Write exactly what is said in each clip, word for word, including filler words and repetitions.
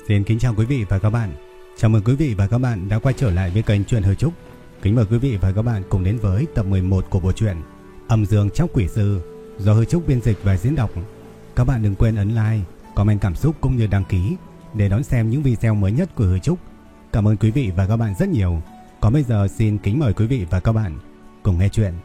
Xin kính chào quý vị và các bạn. Chào mừng quý vị và các bạn đã quay trở lại với kênh Truyện Hơi Trúc. Kính mời quý vị và các bạn cùng đến với tập mười một của bộ truyện Âm Dương Tróc Quỷ Sư do Hơi Trúc biên dịch và diễn đọc. Các bạn đừng quên ấn like, comment cảm xúc cũng như đăng ký để đón xem những video mới nhất của Hơi Trúc. Cảm ơn quý vị và các bạn rất nhiều. Còn bây giờ xin kính mời quý vị và các bạn cùng nghe chuyện.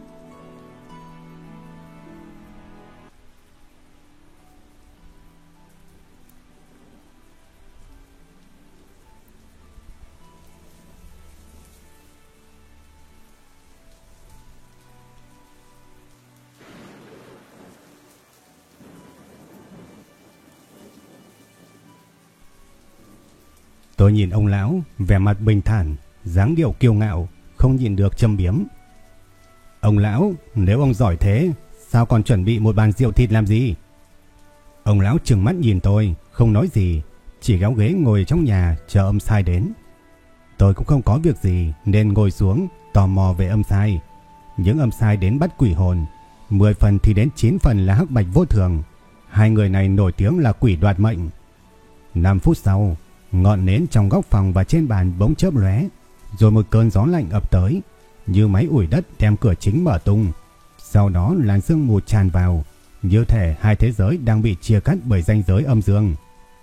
Tôi nhìn ông lão, vẻ mặt bình thản, dáng điệu kiêu ngạo, không nhịn được châm biếm. Ông lão, nếu ông giỏi thế, sao còn chuẩn bị một bàn rượu thịt làm gì? Ông lão trừng mắt nhìn tôi, không nói gì, chỉ kéo ghế ngồi trong nhà chờ âm sai đến. Tôi cũng không có việc gì nên ngồi xuống, tò mò về âm sai. Những âm sai đến bắt quỷ hồn, mười phần thì đến chín phần là Hắc Bạch Vô Thường. Hai người này nổi tiếng là quỷ đoạt mệnh. năm phút sau, ngọn nến trong góc phòng và trên bàn bỗng chớp lóe, rồi một cơn gió lạnh ập tới, như máy ủi đất đem cửa chính mở tung. Sau đó làn sương mù tràn vào, như thể hai thế giới đang bị chia cắt bởi ranh giới âm dương.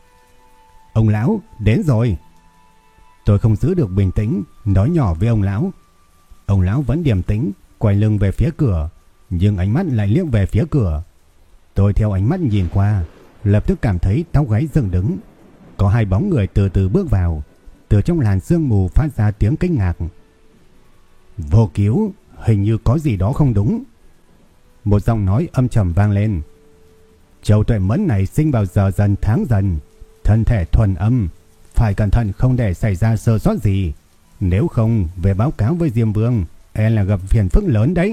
Ông lão, đến rồi. Tôi không giữ được bình tĩnh, nói nhỏ với ông lão. Ông lão vẫn điềm tĩnh, quay lưng về phía cửa, nhưng ánh mắt lại liếc về phía cửa. Tôi theo ánh mắt nhìn qua, lập tức cảm thấy tóc gáy dựng đứng. Có hai bóng người từ từ bước vào, từ trong làn sương mù phát ra tiếng kinh ngạc. Vô Cứu, hình như có gì đó không đúng. Một giọng nói âm trầm vang lên. Châu Tuệ Mẫn này sinh vào giờ dần tháng dần, thân thể thuần âm, phải cẩn thận không để xảy ra sơ sót gì. Nếu không, về báo cáo với Diêm Vương, e là gặp phiền phức lớn đấy.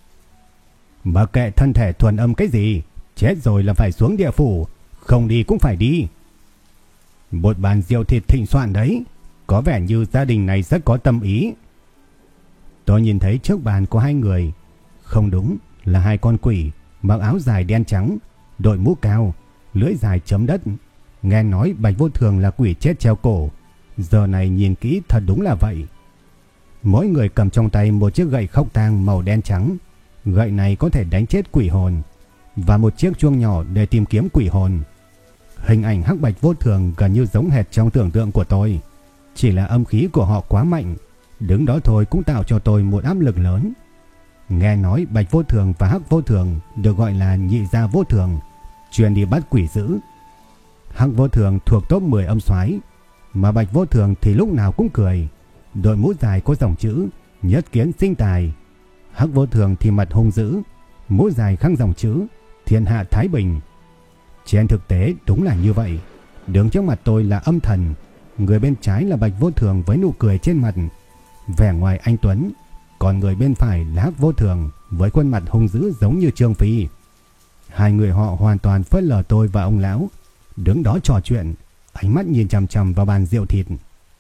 Mà kệ thân thể thuần âm cái gì, chết rồi là phải xuống địa phủ, không đi cũng phải đi. Một bàn rượu thịt thịnh soạn đấy, có vẻ như gia đình này rất có tâm ý. Tôi nhìn thấy trước bàn có hai người, không đúng, là hai con quỷ, mặc áo dài đen trắng, đội mũ cao, lưỡi dài chấm đất. Nghe nói Bạch Vô Thường là quỷ chết treo cổ, giờ này nhìn kỹ thật đúng là vậy. Mỗi người cầm trong tay một chiếc gậy khốc tang màu đen trắng, gậy này có thể đánh chết quỷ hồn, và một chiếc chuông nhỏ để tìm kiếm quỷ hồn. Hình ảnh Hắc Bạch Vô Thường gần như giống hệt trong tưởng tượng của tôi, chỉ là âm khí của họ quá mạnh, đứng đó thôi cũng tạo cho tôi một áp lực lớn. Nghe nói Bạch Vô Thường và Hắc Vô Thường được gọi là nhị gia vô thường, chuyên đi bắt quỷ dữ. Hắc Vô Thường thuộc top mười âm soái, mà Bạch Vô Thường thì lúc nào cũng cười, đội mũ dài có dòng chữ nhất kiến sinh tài. Hắc Vô Thường thì mặt hung dữ, mũ dài khắc dòng chữ thiên hạ thái bình. Trên thực tế đúng là như vậy. Đứng trước mặt tôi là âm thần, người bên trái là Bạch Vô Thường với nụ cười trên mặt, vẻ ngoài anh tuấn, còn người bên phải là Hắc Vô Thường với khuôn mặt hung dữ giống như Trương Phi. Hai người họ hoàn toàn phớt lờ tôi và ông lão, đứng đó trò chuyện, ánh mắt nhìn chằm chằm vào bàn rượu thịt.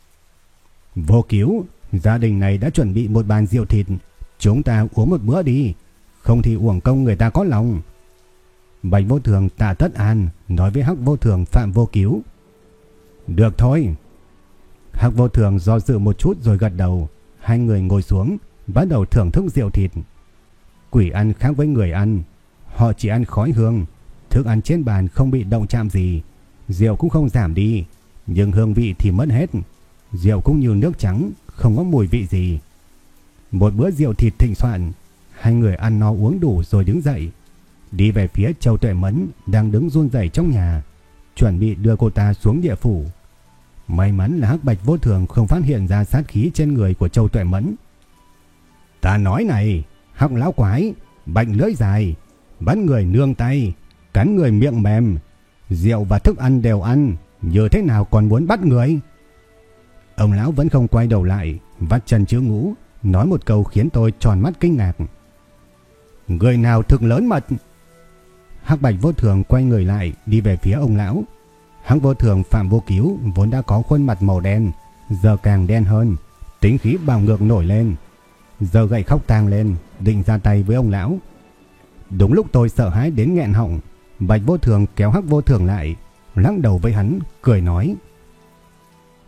Vô Cứu, gia đình này đã chuẩn bị một bàn rượu thịt, chúng ta uống một bữa đi, không thì uổng công người ta có lòng. Bạch Vô Thường tạ tất an nói với Hắc Vô Thường Phạm Vô Cứu. Được thôi. Hắc Vô Thường do dự một chút rồi gật đầu. Hai người ngồi xuống, bắt đầu thưởng thức rượu thịt. Quỷ ăn khác với người ăn, họ chỉ ăn khói hương, thức ăn trên bàn không bị động chạm gì, rượu cũng không giảm đi, nhưng hương vị thì mất hết. Rượu cũng như nước trắng, không có mùi vị gì. Một bữa rượu thịt thịnh soạn, hai người ăn no uống đủ rồi đứng dậy, đi về phía Châu Tuệ Mẫn đang đứng run rẩy trong nhà, chuẩn bị đưa cô ta xuống địa phủ. May mắn là Hắc Bạch Vô Thường không phát hiện ra sát khí trên người của Châu Tuệ Mẫn. Ta nói này, Hắc lão quái, Bạch lưỡi dài, bắt người nương tay, cắn người miệng mềm, rượu và thức ăn đều ăn, như thế nào còn muốn bắt người? Ông lão vẫn không quay đầu lại, vắt chân chữ ngũ, nói một câu khiến tôi tròn mắt kinh ngạc. Người nào thực lớn mật? Hắc Bạch Vô Thường quay người lại, đi về phía ông lão. Hắc Vô Thường Phạm Vô Cứu vốn đã có khuôn mặt màu đen, giờ càng đen hơn, tính khí bạo ngược nổi lên. Giờ gậy khóc tang lên, định ra tay với ông lão. Đúng lúc tôi sợ hãi đến nghẹn họng, Bạch Vô Thường kéo Hắc Vô Thường lại, lắc đầu với hắn, cười nói: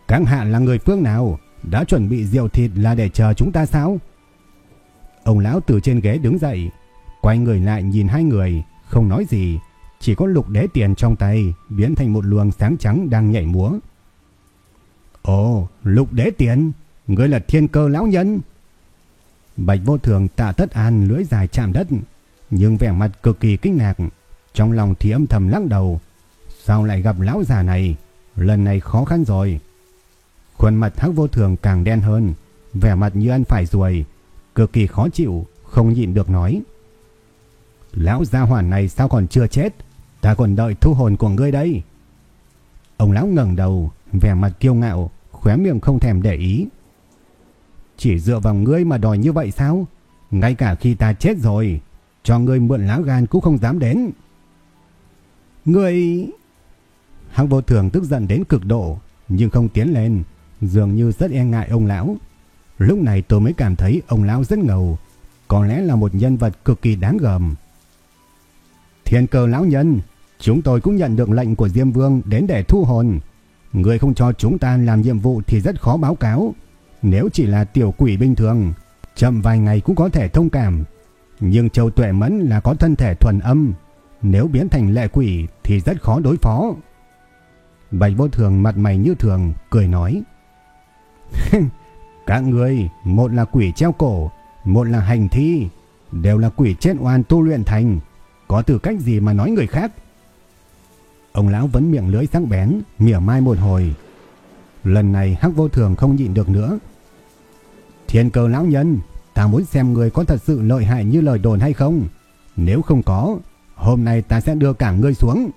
Các hạ là người phương nào? Đã chuẩn bị rượu thịt là để chờ chúng ta sao? Ông lão từ trên ghế đứng dậy, quay người lại nhìn hai người, không nói gì, chỉ có lục đế tiền trong tay biến thành một luồng sáng trắng đang nhảy múa. Ồ, Lục đế tiền, ngươi là Thiên Cơ lão nhân. Bạch Vô Thường Tạ Tất An lưỡi dài chạm đất, nhưng vẻ mặt cực kỳ kinh ngạc, trong lòng thì âm thầm lắc đầu. Sao lại gặp lão già này? Lần này khó khăn rồi. Khuôn mặt Hắc Vô Thường càng đen hơn, vẻ mặt như ăn phải ruồi, cực kỳ khó chịu, không nhịn được nói: Lão gia hỏa này sao còn chưa chết? Ta còn đợi thu hồn của ngươi đây. Ông lão ngẩng đầu, vẻ mặt kiêu ngạo, khóe miệng không thèm để ý. Chỉ dựa vào ngươi mà đòi như vậy sao? Ngay cả khi ta chết rồi, cho ngươi mượn lá gan cũng không dám đến. Ngươi... Hắc Vô Thường tức giận đến cực độ, nhưng không tiến lên, dường như rất e ngại ông lão. Lúc này tôi mới cảm thấy ông lão rất ngầu, có lẽ là một nhân vật cực kỳ đáng gờm. Thiên Cơ lão nhân, chúng tôi cũng nhận được lệnh của Diêm Vương đến để thu hồn. Người không cho chúng ta làm nhiệm vụ thì rất khó báo cáo. Nếu chỉ là tiểu quỷ bình thường, chậm vài ngày cũng có thể thông cảm. Nhưng Châu Tuệ Mẫn là có thân thể thuần âm, nếu biến thành lệ quỷ thì rất khó đối phó. Bạch Vô Thường mặt mày như thường, cười nói: Các người, một là quỷ treo cổ, một là hành thi, đều là quỷ chết oan tu luyện thành, có tư cách gì mà nói người khác? Ông lão vẫn miệng lưỡi sắc bén, mỉa mai một hồi. Lần này Hắc Vô Thường không nhịn được nữa. Thiên Cơ lão nhân, ta muốn xem người có thật sự lợi hại như lời đồn hay không. Nếu không có, hôm nay ta sẽ đưa cả ngươi xuống.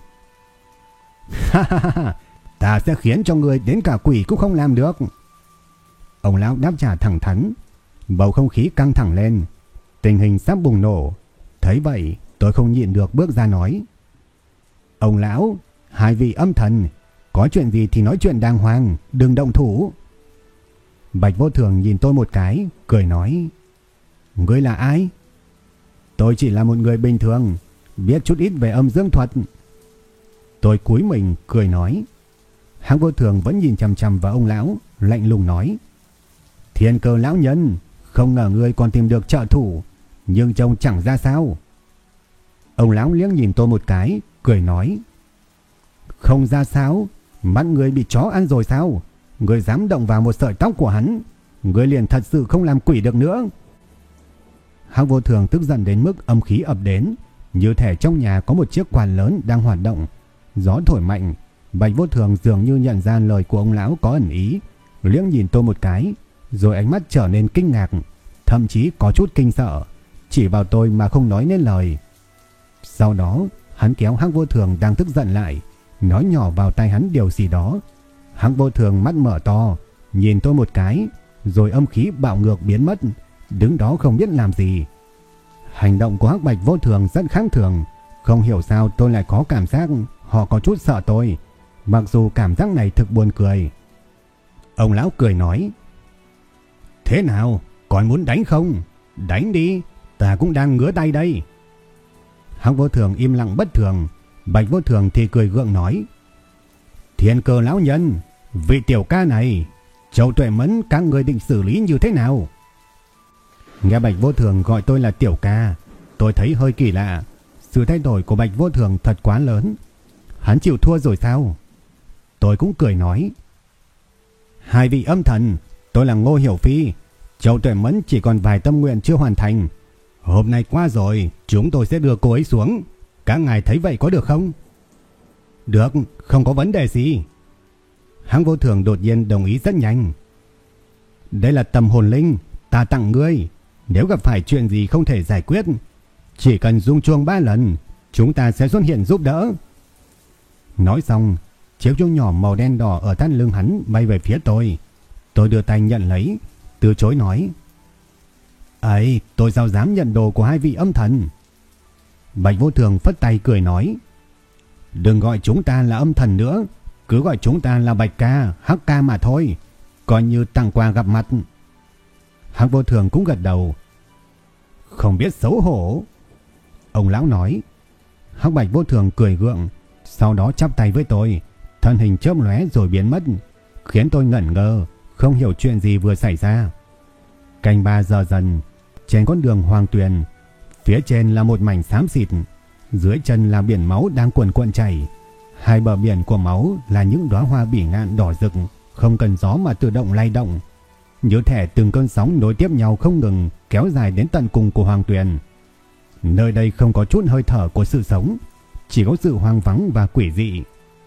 Ha ha ha, ta sẽ khiến cho ngươi đến cả quỷ cũng không làm được. Ông lão đáp trả thẳng thắn. Bầu không khí căng thẳng lên, tình hình sắp bùng nổ. Thấy vậy, tôi không nhịn được bước ra nói: Ông lão, hai vị âm thần, có chuyện gì thì nói chuyện đàng hoàng, đừng động thủ. Bạch Vô Thường nhìn tôi một cái, cười nói: Ngươi là ai? Tôi chỉ là một người bình thường, biết chút ít về âm dương thuật. Tôi cúi mình cười nói. Hắc Vô Thường vẫn nhìn chằm chằm vào ông lão, lạnh lùng nói: Thiên Cơ lão nhân, không ngờ ngươi còn tìm được trợ thủ, nhưng trông chẳng ra sao. Ông lão liếc nhìn tôi một cái, cười nói: Không ra sao? Mắt ngươi bị chó ăn rồi sao? Ngươi dám động vào một sợi tóc của hắn, ngươi liền thật sự không làm quỷ được nữa. Hắc Vô Thường tức giận đến mức âm khí ập đến, như thể trong nhà có một chiếc quạt lớn đang hoạt động. Gió thổi mạnh, Bạch Vô Thường dường như nhận ra lời của ông lão có ẩn ý, liếc nhìn tôi một cái, rồi ánh mắt trở nên kinh ngạc, thậm chí có chút kinh sợ, chỉ vào tôi mà không nói nên lời. Sau đó, hắn kéo Hắc Vô Thường đang tức giận lại, nói nhỏ vào tai hắn điều gì đó. Hắc Vô Thường mắt mở to, nhìn tôi một cái, rồi âm khí bạo ngược biến mất, đứng đó không biết làm gì. Hành động của Hắc Bạch Vô Thường rất khác thường, không hiểu sao tôi lại có cảm giác họ có chút sợ tôi, mặc dù cảm giác này thực buồn cười. Ông lão cười nói: Thế nào, còn muốn đánh không? Đánh đi, ta cũng đang ngứa tay đây. Hắc Vô Thường im lặng bất thường, Bạch Vô Thường thì cười gượng nói: Thiên Cơ lão nhân, vị tiểu ca này, Châu Tuệ Mẫn các người định xử lý như thế nào? Nghe Bạch Vô Thường gọi tôi là tiểu ca, tôi thấy hơi kỳ lạ. Sự thay đổi của Bạch Vô Thường thật quá lớn. Hắn chịu thua rồi sao? Tôi cũng cười nói: Hai vị âm thần, tôi là Ngô Hiểu Phi. Châu Tuệ Mẫn chỉ còn vài tâm nguyện chưa hoàn thành. Hôm nay qua rồi, chúng tôi sẽ đưa cô ấy xuống. Các ngài thấy vậy có được không? Được, không có vấn đề gì. Hắc Vô Thường đột nhiên đồng ý rất nhanh. Đây là tầm hồn linh, ta tặng ngươi. Nếu gặp phải chuyện gì không thể giải quyết, chỉ cần rung chuông ba lần, chúng ta sẽ xuất hiện giúp đỡ. Nói xong, chiếc chuông nhỏ màu đen đỏ ở thắt lưng hắn bay về phía tôi. Tôi đưa tay nhận lấy, từ chối nói: ấy, tôi sao dám nhận đồ của hai vị âm thần. Bạch Vô Thường phất tay cười nói: Đừng gọi chúng ta là âm thần nữa, cứ gọi chúng ta là Bạch ca, Hắc ca mà thôi, coi như tặng quà gặp mặt. Hắc Vô Thường cũng gật đầu. Không biết xấu hổ, ông lão nói. Hắc Bạch Vô Thường cười gượng, sau đó chắp tay với tôi, thân hình chớp lóe rồi biến mất. khiến tôi ngẩn ngơ, không hiểu chuyện gì vừa xảy ra. Canh ba giờ dần, trên con đường Hoàng Tuyền, phía trên là một mảnh xám xịt, dưới chân là biển máu đang cuồn cuộn chảy. Hai bờ biển của máu là những đóa hoa bỉ ngạn đỏ rực, không cần gió mà tự động lay động, như thể từng cơn sóng nối tiếp nhau không ngừng, kéo dài đến tận cùng của Hoàng Tuyền. Nơi đây không có chút hơi thở của sự sống, chỉ có sự hoang vắng và quỷ dị.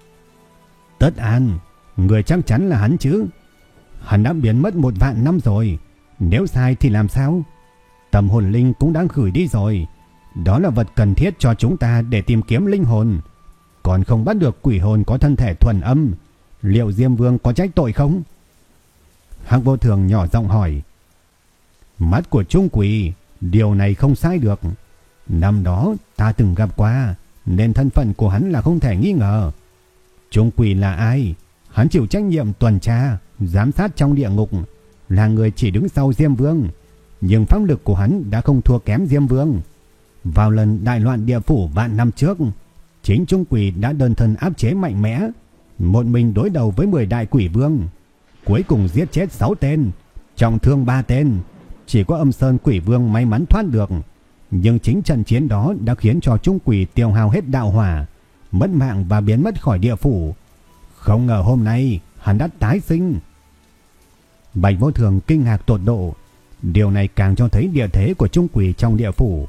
Tất An, người chắc chắn là hắn chứ? Hắn đã biến mất một vạn năm rồi, nếu sai thì làm sao? Tâm hồn linh cũng đã gửi đi rồi, đó là vật cần thiết cho chúng ta để tìm kiếm linh hồn. Còn không bắt được quỷ hồn có thân thể thuần âm, liệu Diêm Vương có trách tội không? Hắc Vô Thường nhỏ giọng hỏi. Mắt của Trung Quỷ, điều này không sai được. Năm đó ta từng gặp qua, nên thân phận của hắn là không thể nghi ngờ. Trung Quỷ là ai? Hắn chịu trách nhiệm tuần tra, giám sát trong địa ngục, là người chỉ đứng sau Diêm Vương, nhưng pháp lực của hắn đã không thua kém Diêm Vương. Vào lần đại loạn địa phủ vạn năm trước, chính Trung Quỷ đã đơn thân áp chế mạnh mẽ, một mình đối đầu với mười đại quỷ vương, cuối cùng giết chết sáu tên, trọng thương ba tên. Chỉ có Âm Sơn Quỷ Vương may mắn thoát được, nhưng chính trận chiến đó đã khiến cho Trung Quỷ tiêu hao hết đạo hỏa, mất mạng và biến mất khỏi địa phủ. Không ngờ hôm nay hắn đã tái sinh. Bạch Vô Thường kinh ngạc tột độ, điều này càng cho thấy địa thế của Trung Quỷ trong địa phủ.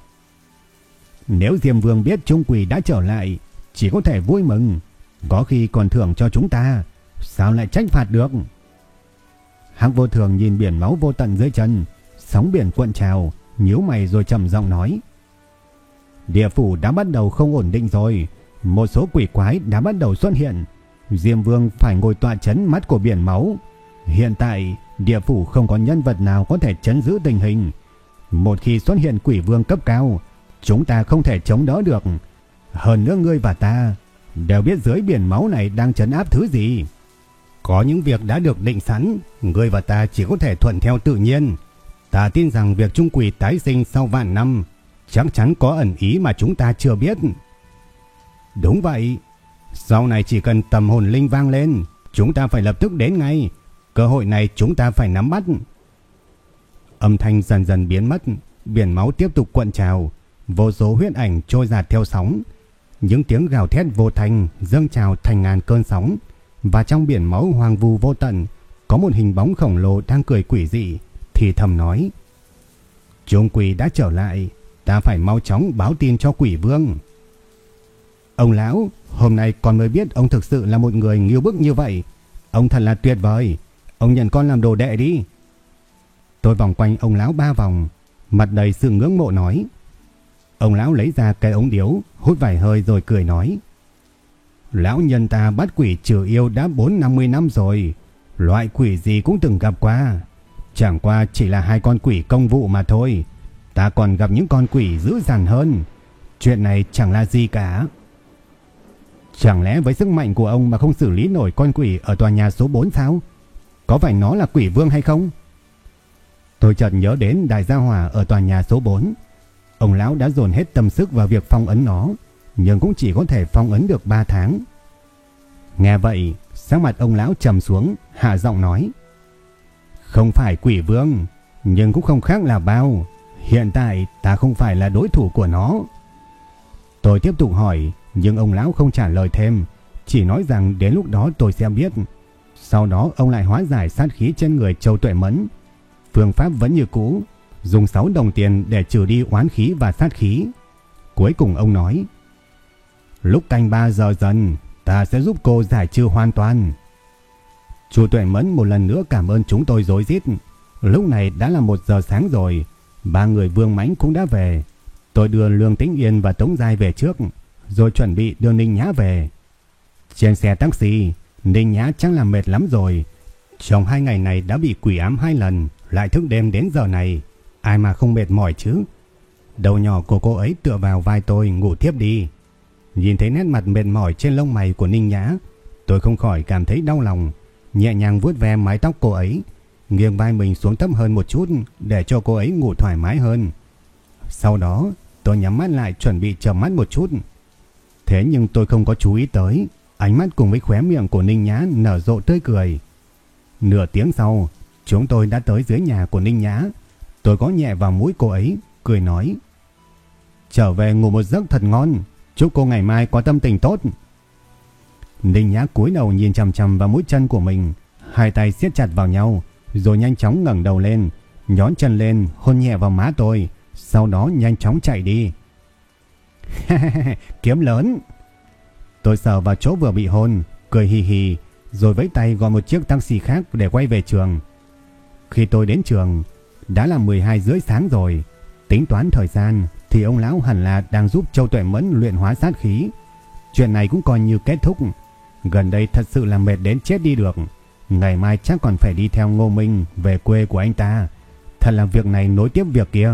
Nếu Diêm Vương biết Trung Quỷ đã trở lại, chỉ có thể vui mừng, có khi còn thưởng cho chúng ta, sao lại trách phạt được? Hắc Vô Thường nhìn biển máu vô tận dưới chân, sóng biển cuộn trào, nhíu mày rồi trầm giọng nói: địa phủ đã bắt đầu không ổn định rồi, một số quỷ quái đã bắt đầu xuất hiện. Diêm Vương phải ngồi tọa trấn mắt của biển máu. Hiện tại địa phủ không có nhân vật nào có thể trấn giữ tình hình. Một khi xuất hiện quỷ vương cấp cao, chúng ta không thể chống đỡ được. Hơn nữa ngươi và ta đều biết dưới biển máu này đang trấn áp thứ gì. Có những việc đã được định sẵn, ngươi và ta chỉ có thể thuận theo tự nhiên. Ta tin rằng việc Trung Quỷ tái sinh sau vạn năm chắc chắn có ẩn ý mà chúng ta chưa biết. Đúng vậy, sau này chỉ cần tầm hồn linh vang lên, chúng ta phải lập tức đến ngay. Cơ hội này chúng ta phải nắm bắt. Âm thanh dần dần biến mất, biển máu tiếp tục cuộn trào, vô số huyết ảnh trôi dạt theo sóng. Những tiếng gào thét vô thanh dâng trào thành ngàn cơn sóng, và trong biển máu hoang vu vô tận có một hình bóng khổng lồ đang cười quỷ dị, thì thầm nói: Trung Quỷ đã trở lại, ta phải mau chóng báo tin cho Quỷ Vương. Ông lão, hôm nay con mới biết ông thực sự là một người ngưu bức như vậy. Ông thật là tuyệt vời, ông nhận con làm đồ đệ đi. Tôi vòng quanh ông lão ba vòng, mặt đầy sự ngưỡng mộ nói. Ông lão lấy ra cái ống điếu, hút vài hơi rồi cười nói: Lão nhân ta bắt quỷ trừ yêu đã bốn năm mươi năm rồi, loại quỷ gì cũng từng gặp qua. Chẳng qua chỉ là hai con quỷ công vụ mà thôi. Ta còn gặp những con quỷ dữ dằn hơn. Chuyện này chẳng là gì cả. Chẳng lẽ với sức mạnh của ông mà không xử lý nổi con quỷ ở tòa nhà số bốn sao? Có phải nó là quỷ vương hay không? Tôi chợt nhớ đến đại gia hỏa ở tòa nhà số bốn. Ông lão đã dồn hết tâm sức vào việc phong ấn nó, nhưng cũng chỉ có thể phong ấn được ba tháng. Nghe vậy, sắc mặt ông lão trầm xuống, hạ giọng nói: Không phải quỷ vương, nhưng cũng không khác là bao. Hiện tại ta không phải là đối thủ của nó. Tôi tiếp tục hỏi, nhưng ông lão không trả lời thêm, chỉ nói rằng đến lúc đó tôi sẽ biết. Sau đó ông lại hóa giải sát khí trên người Châu Tuệ Mẫn. Phương pháp vẫn như cũ, dùng sáu đồng tiền để trừ đi oán khí và sát khí. Cuối cùng ông nói: Lúc canh ba giờ dần, ta sẽ giúp cô giải trừ hoàn toàn. Chu Tuệ Mẫn một lần nữa cảm ơn chúng tôi rối rít. Lúc này đã là một giờ sáng rồi, ba người Vương Mãnh cũng đã về. Tôi đưa Lương Tĩnh Yên và Tống Giai về trước, rồi chuẩn bị đưa Ninh Nhã về. Trên xe taxi, Ninh Nhã chắc là mệt lắm rồi. Trong hai ngày này đã bị quỷ ám hai lần, lại thức đêm đến giờ này, ai mà không mệt mỏi chứ. Đầu nhỏ của cô ấy tựa vào vai tôi ngủ thiếp đi. Nhìn thấy nét mặt mệt mỏi trên lông mày của Ninh Nhã, tôi không khỏi cảm thấy đau lòng, nhẹ nhàng vuốt ve mái tóc cô ấy, nghiêng vai mình xuống thấp hơn một chút để cho cô ấy ngủ thoải mái hơn. Sau đó tôi nhắm mắt lại chuẩn bị chợp mắt một chút. Thế nhưng tôi không có chú ý tới ánh mắt cùng với khóe miệng của Ninh Nhã nở rộ tươi cười. Nửa tiếng sau, chúng tôi đã tới dưới nhà của Ninh Nhã. Tôi gõ nhẹ vào mũi cô ấy, cười nói: "Trở về ngủ một giấc thật ngon, chúc cô ngày mai có tâm tình tốt." Ninh Nhã cúi đầu nhìn chằm chằm vào mũi chân của mình, hai tay siết chặt vào nhau, rồi nhanh chóng ngẩng đầu lên, nhón chân lên hôn nhẹ vào má tôi, sau đó nhanh chóng chạy đi. Kiếm lớn. Tôi sờ vào chỗ vừa bị hôn, cười hì hì, rồi vẫy tay gọi một chiếc taxi khác để quay về trường. Khi tôi đến trường, đã là mười hai rưỡi sáng rồi. Tính toán thời gian thì ông lão hẳn là đang giúp Châu Tuệ Mẫn luyện hóa sát khí. Chuyện này cũng coi như kết thúc. Gần đây thật sự là mệt đến chết đi được. Ngày mai chắc còn phải đi theo Ngô Minh về quê của anh ta. Thật là việc này nối tiếp việc kia.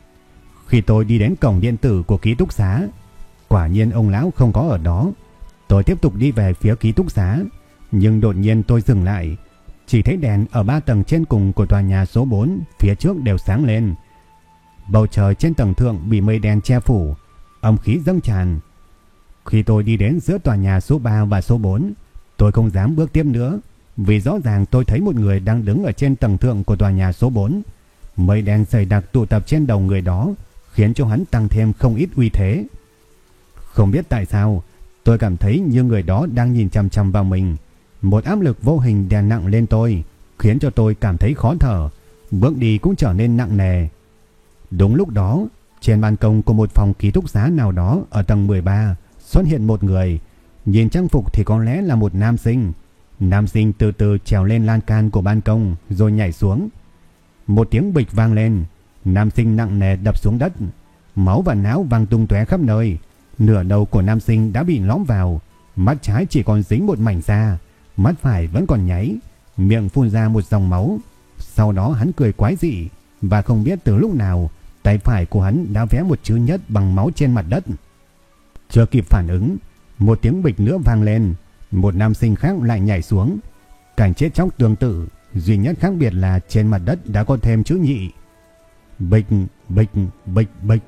Khi tôi đi đến cổng điện tử của ký túc xá, quả nhiên ông lão không có ở đó. Tôi tiếp tục đi về phía ký túc xá, nhưng đột nhiên tôi dừng lại. Chỉ thấy đèn ở ba tầng trên cùng của tòa nhà số bốn phía trước đều sáng lên. Bầu trời trên tầng thượng bị mây đen che phủ, âm khí dâng tràn. Khi tôi đi đến giữa tòa nhà số ba và số bốn, tôi không dám bước tiếp nữa, vì rõ ràng tôi thấy một người đang đứng ở trên tầng thượng của tòa nhà số bốn. Mây đen dày đặc tụ tập trên đầu người đó, khiến cho hắn tăng thêm không ít uy thế. Không biết tại sao, tôi cảm thấy như người đó đang nhìn chằm chằm vào mình. Một áp lực vô hình đè nặng lên tôi, khiến cho tôi cảm thấy khó thở, bước đi cũng trở nên nặng nề. Đúng lúc đó, trên ban công của một phòng ký túc xá nào đó ở tầng mười ba xuất hiện một người. Nhìn trang phục thì có lẽ là một nam sinh. Nam sinh từ từ trèo lên lan can của ban công rồi nhảy xuống. Một tiếng bịch vang lên, nam sinh nặng nề đập xuống đất, máu và não văng tung tóe khắp nơi. Nửa đầu của nam sinh đã bị lõm vào, mắt trái chỉ còn dính một mảnh da, mắt phải vẫn còn nháy, miệng phun ra một dòng máu. Sau đó hắn cười quái dị, và không biết từ lúc nào tay phải của hắn đã vẽ một chữ nhất bằng máu trên mặt đất. Chưa kịp phản ứng, một tiếng bịch nữa vang lên, một nam sinh khác lại nhảy xuống. Cảnh chết chóc tương tự, duy nhất khác biệt là trên mặt đất đã có thêm chữ nhị. Bịch, bịch, bịch, bịch.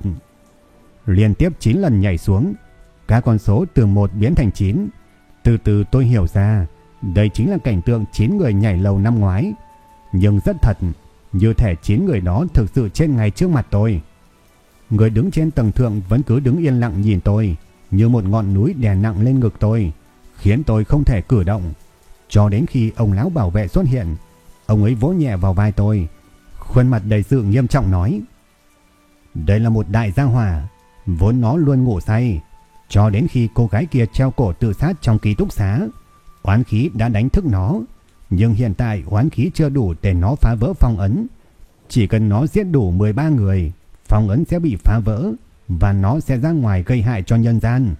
Liên tiếp chín lần nhảy xuống, các con số từ một biến thành chín. Từ từ tôi hiểu ra, đây chính là cảnh tượng chín người nhảy lầu năm ngoái. Nhưng rất thật, như thể chín người đó thực sự trên ngay trước mặt tôi. Người đứng trên tầng thượng vẫn cứ đứng yên lặng nhìn tôi, như một ngọn núi đè nặng lên ngực tôi, khiến tôi không thể cử động. Cho đến khi ông lão bảo vệ xuất hiện, ông ấy vỗ nhẹ vào vai tôi, khuôn mặt đầy sự nghiêm trọng nói: "Đây là một đại gia hỏa, vốn nó luôn ngủ say, cho đến khi cô gái kia treo cổ tự sát trong ký túc xá, oán khí đã đánh thức nó. Nhưng hiện tại oán khí chưa đủ để nó phá vỡ phong ấn. Chỉ cần nó giết đủ mười ba người, phong ấn sẽ bị phá vỡ, và nó sẽ ra ngoài gây hại cho nhân gian."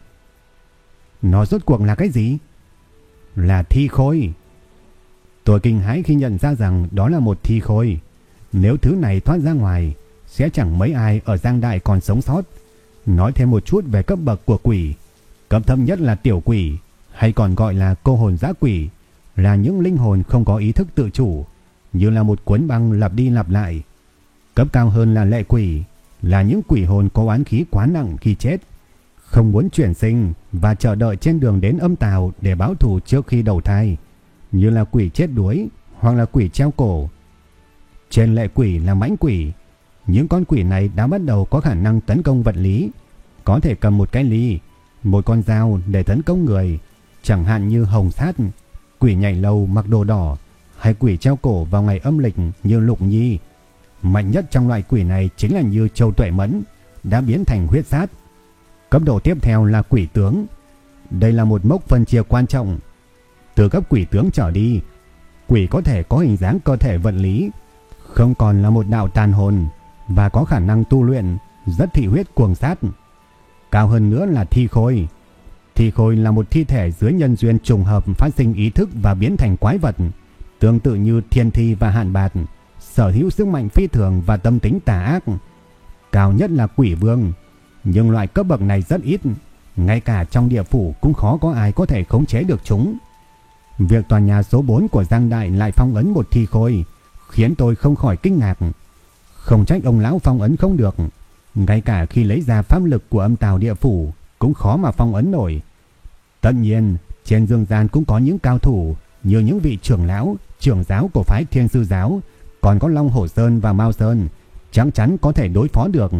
Nó rốt cuộc là cái gì? Là thi khôi. Tôi kinh hãi khi nhận ra rằng đó là một thi khôi. Nếu thứ này thoát ra ngoài, sẽ chẳng mấy ai ở Giang Đại còn sống sót. Nói thêm một chút về cấp bậc của quỷ. Cấp thấp nhất là tiểu quỷ, hay còn gọi là cô hồn dã quỷ, là những linh hồn không có ý thức tự chủ, như là một cuốn băng lặp đi lặp lại. Cấp cao hơn là lệ quỷ, là những quỷ hồn có oán khí quá nặng khi chết, không muốn chuyển sinh và chờ đợi trên đường đến âm tào để báo thù trước khi đầu thai, như là quỷ chết đuối hoặc là quỷ treo cổ. Trên lệ quỷ là mãnh quỷ. Những con quỷ này đã bắt đầu có khả năng tấn công vật lý, có thể cầm một cái ly, một con dao để tấn công người, chẳng hạn như hồng sát, quỷ nhảy lầu mặc đồ đỏ, hay quỷ treo cổ vào ngày âm lịch như Lục Nhi. Mạnh nhất trong loại quỷ này chính là như Châu Tuệ Mẫn, đã biến thành huyết sát. Cấp độ tiếp theo là quỷ tướng. Đây là một mốc phân chia quan trọng. Từ cấp quỷ tướng trở đi, quỷ có thể có hình dáng cơ thể vật lý, không còn là một đạo tàn hồn, và có khả năng tu luyện, rất thị huyết cuồng sát. Cao hơn nữa là thi khôi. Thi khôi là một thi thể dưới nhân duyên trùng hợp phát sinh ý thức và biến thành quái vật, tương tự như thiên thi và hạn bạt, sở hữu sức mạnh phi thường và tâm tính tà ác. Cao nhất là quỷ vương, nhưng loại cấp bậc này rất ít, ngay cả trong địa phủ cũng khó có ai có thể khống chế được chúng. Việc tòa nhà số bốn của Giang Đại lại phong ấn một thi khôi khiến tôi không khỏi kinh ngạc. Không trách ông lão phong ấn không được, ngay cả khi lấy ra pháp lực của âm tào địa phủ cũng khó mà phong ấn nổi. Tất nhiên trên dương gian cũng có những cao thủ, như những vị trưởng lão, trưởng giáo của phái Thiên Sư giáo, còn có Long Hổ Sơn và Mao Sơn, chắc chắn có thể đối phó được.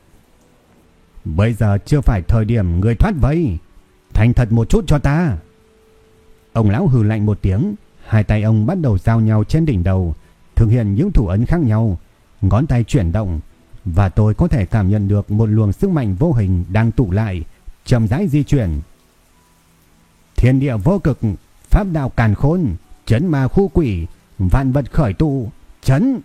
Bây giờ chưa phải thời điểm người thoát vây, thành thật một chút cho ta. Ông lão hừ lạnh một tiếng, hai tay ông bắt đầu giao nhau trên đỉnh đầu, thực hiện những thủ ấn khác nhau, ngón tay chuyển động, và tôi có thể cảm nhận được một luồng sức mạnh vô hình đang tụ lại, chậm rãi di chuyển. Thiên địa vô cực, pháp đạo càn khôn, trấn ma khu quỷ, vạn vật khởi tụ, trấn.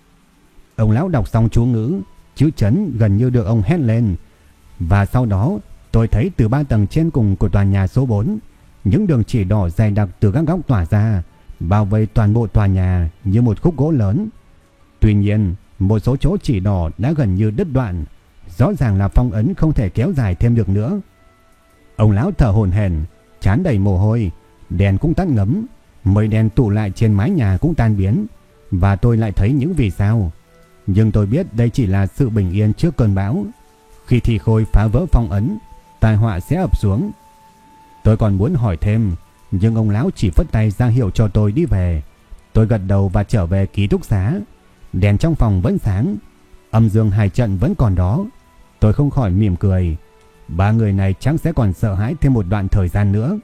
Ông lão đọc xong chú ngữ, chữ trấn gần như được ông hét lên, và sau đó tôi thấy từ ba tầng trên cùng của tòa nhà số bốn, những đường chỉ đỏ dày đặc từ các góc tỏa ra, bao vây toàn bộ tòa nhà như một khúc gỗ lớn. Tuy nhiên, một số chỗ chỉ đỏ đã gần như đứt đoạn, rõ ràng là phong ấn không thể kéo dài thêm được nữa. Ông lão thở hổn hển, trán đầy mồ hôi, đèn cũng tắt ngấm, mây đen tụ lại trên mái nhà cũng tan biến, và tôi lại thấy những vì sao. Nhưng tôi biết đây chỉ là sự bình yên trước cơn bão. Khi thì khôi phá vỡ phong ấn, tai họa sẽ ập xuống. Tôi còn muốn hỏi thêm, nhưng ông lão chỉ phất tay ra hiệu cho tôi đi về. Tôi gật đầu và trở về ký túc xá. Đèn trong phòng vẫn sáng, âm dương hai trận vẫn còn đó. Tôi không khỏi mỉm cười. Ba người này chắc sẽ còn sợ hãi thêm một đoạn thời gian nữa.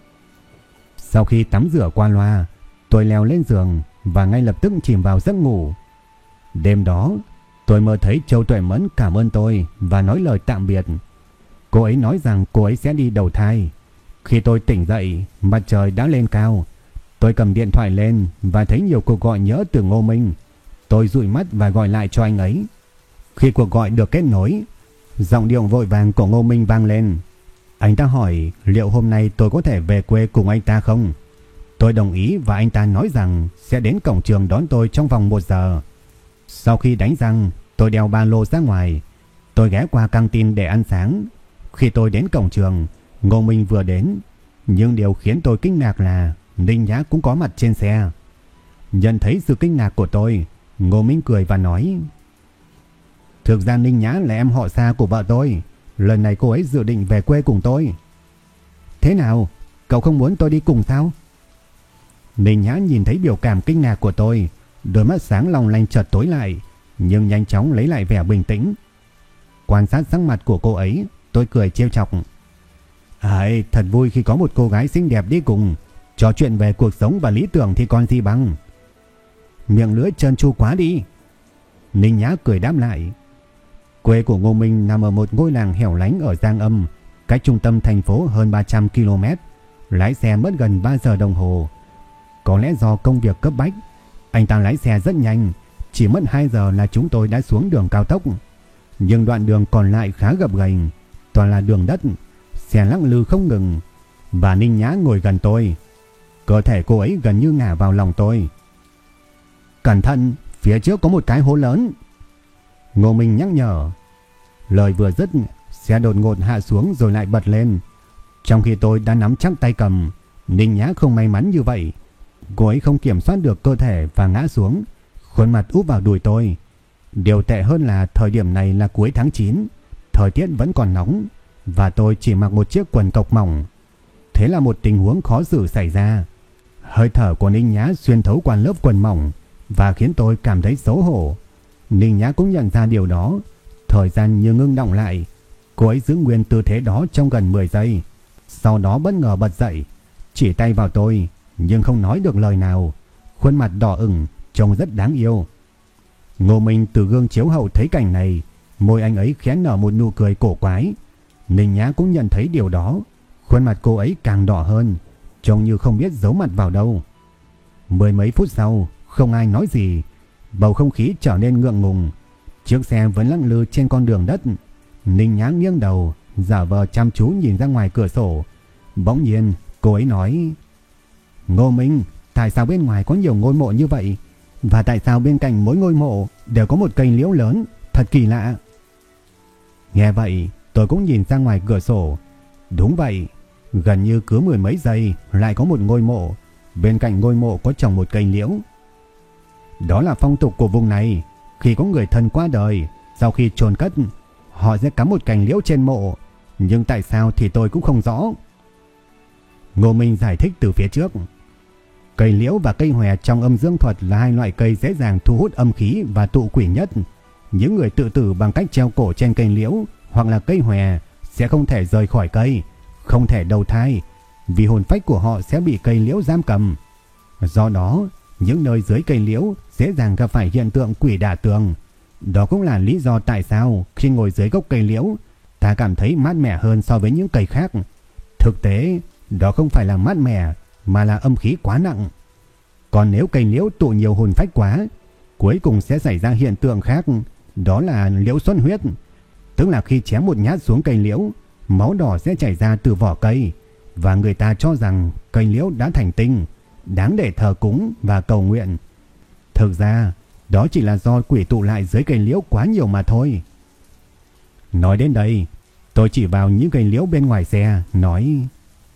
Sau khi tắm rửa qua loa, tôi leo lên giường và ngay lập tức chìm vào giấc ngủ. Đêm đó, tôi mơ thấy Châu Tuệ Mẫn cảm ơn tôi và nói lời tạm biệt. Cô ấy nói rằng cô ấy sẽ đi đầu thai. Khi tôi tỉnh dậy, mặt trời đã lên cao. Tôi cầm điện thoại lên và thấy nhiều cuộc gọi nhỡ từ Ngô Minh. Tôi dụi mắt và gọi lại cho anh ấy. Khi cuộc gọi được kết nối, giọng điệu vội vàng của Ngô Minh vang lên. Anh ta hỏi liệu hôm nay tôi có thể về quê cùng anh ta không. Tôi đồng ý và anh ta nói rằng sẽ đến cổng trường đón tôi trong vòng một giờ. Sau khi đánh răng, tôi đeo ba lô ra ngoài. Tôi ghé qua căng tin để ăn sáng. Khi tôi đến cổng trường, Ngô Minh vừa đến. Nhưng điều khiến tôi kinh ngạc là Ninh Nhã cũng có mặt trên xe. Nhận thấy sự kinh ngạc của tôi, Ngô Minh cười và nói: Thực ra Ninh Nhã là em họ xa của vợ tôi. Lần này cô ấy dự định về quê cùng tôi. Thế nào? Cậu không muốn tôi đi cùng sao? Ninh Nhã nhìn thấy biểu cảm kinh ngạc của tôi, đôi mắt sáng long lanh chợt tối lại, nhưng nhanh chóng lấy lại vẻ bình tĩnh. Quan sát sắc mặt của cô ấy, tôi cười trêu chọc. Ai, thật vui khi có một cô gái xinh đẹp đi cùng. Trò chuyện về cuộc sống và lý tưởng thì còn gì bằng. Miệng lưỡi trơn tru quá đi. Ninh Nhã cười đáp lại. Quê của Ngô Minh nằm ở một ngôi làng hẻo lánh ở Giang Âm, cách trung tâm thành phố hơn ba trăm ki lô mét. Lái xe mất gần ba giờ đồng hồ. Có lẽ do công việc cấp bách, anh ta lái xe rất nhanh. Chỉ mất hai giờ là chúng tôi đã xuống đường cao tốc. Nhưng đoạn đường còn lại khá gập ghềnh, toàn là đường đất, xe lắc lư không ngừng. Và Ninh Nhã ngồi gần tôi. Cơ thể cô ấy gần như ngả vào lòng tôi. Cẩn thận, phía trước có một cái hố lớn, Ngô Minh nhắc nhở. Lời vừa dứt, xe đột ngột hạ xuống rồi lại bật lên. Trong khi tôi đã nắm chắc tay cầm, Ninh Nhã không may mắn như vậy. Cô ấy không kiểm soát được cơ thể và ngã xuống, khuôn mặt úp vào đùi tôi. Điều tệ hơn là thời điểm này là cuối tháng chín, thời tiết vẫn còn nóng, và tôi chỉ mặc một chiếc quần cộc mỏng. Thế là một tình huống khó xử xảy ra. Hơi thở của Ninh Nhã xuyên thấu qua lớp quần mỏng và khiến tôi cảm thấy xấu hổ. Ninh Nhã cũng nhận ra điều đó. Thời gian như ngưng động lại. Cô ấy giữ nguyên tư thế đó trong gần mười giây. Sau đó bất ngờ bật dậy, chỉ tay vào tôi, nhưng không nói được lời nào. Khuôn mặt đỏ ửng, trông rất đáng yêu. Ngô Minh từ gương chiếu hậu thấy cảnh này, môi anh ấy khẽ nở một nụ cười cổ quái. Ninh Nhã cũng nhận thấy điều đó. Khuôn mặt cô ấy càng đỏ hơn, trông như không biết giấu mặt vào đâu. Mười mấy phút sau, không ai nói gì. Bầu không khí trở nên ngượng ngùng. Chiếc xe vẫn lăn lư trên con đường đất. Ninh Nhã nghiêng đầu, giả vờ chăm chú nhìn ra ngoài cửa sổ. Bỗng nhiên cô ấy nói: Ngô Minh, tại sao bên ngoài có nhiều ngôi mộ như vậy? Và tại sao bên cạnh mỗi ngôi mộ đều có một cây liễu lớn? Thật kỳ lạ. Nghe vậy, tôi cũng nhìn ra ngoài cửa sổ. Đúng vậy, gần như cứ mười mấy giây lại có một ngôi mộ. Bên cạnh ngôi mộ có trồng một cây liễu. Đó là phong tục của vùng này. Khi có người thân qua đời, sau khi chôn cất, họ sẽ cắm một cành liễu trên mộ. Nhưng tại sao thì tôi cũng không rõ. Ngô Minh giải thích từ phía trước. Cây liễu và cây hòe trong âm dương thuật là hai loại cây dễ dàng thu hút âm khí và tụ quỷ nhất. Những người tự tử bằng cách treo cổ trên cây liễu hoặc là cây hòe sẽ không thể rời khỏi cây, không thể đầu thai, vì hồn phách của họ sẽ bị cây liễu giam cầm. Do đó, những nơi dưới cây liễu dễ dàng gặp phải hiện tượng quỷ đả tường. Đó cũng là lý do tại sao khi ngồi dưới gốc cây liễu, ta cảm thấy mát mẻ hơn so với những cây khác. Thực tế, đó không phải là mát mẻ, mà là âm khí quá nặng. Còn nếu cây liễu tụ nhiều hồn phách quá, cuối cùng sẽ xảy ra hiện tượng khác, đó là liễu xuất huyết. Tức là khi chém một nhát xuống cây liễu, máu đỏ sẽ chảy ra từ vỏ cây, và người ta cho rằng cây liễu đã thành tinh, đáng để thờ cúng và cầu nguyện. Thực ra, đó chỉ là do quỷ tụ lại dưới cây liễu quá nhiều mà thôi. Nói đến đây, tôi chỉ vào những cây liễu bên ngoài xe, nói: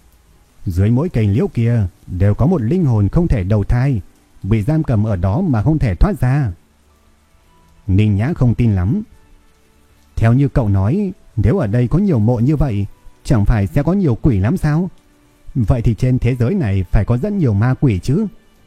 dưới mỗi cây liễu kia đều có một linh hồn không thể đầu thai, bị giam cầm ở đó mà không thể thoát ra. Ninh Nhã không tin lắm. Theo như cậu nói, nếu ở đây có nhiều mộ như vậy, chẳng phải sẽ có nhiều quỷ lắm sao? Vậy thì trên thế giới này phải có rất nhiều ma quỷ chứ?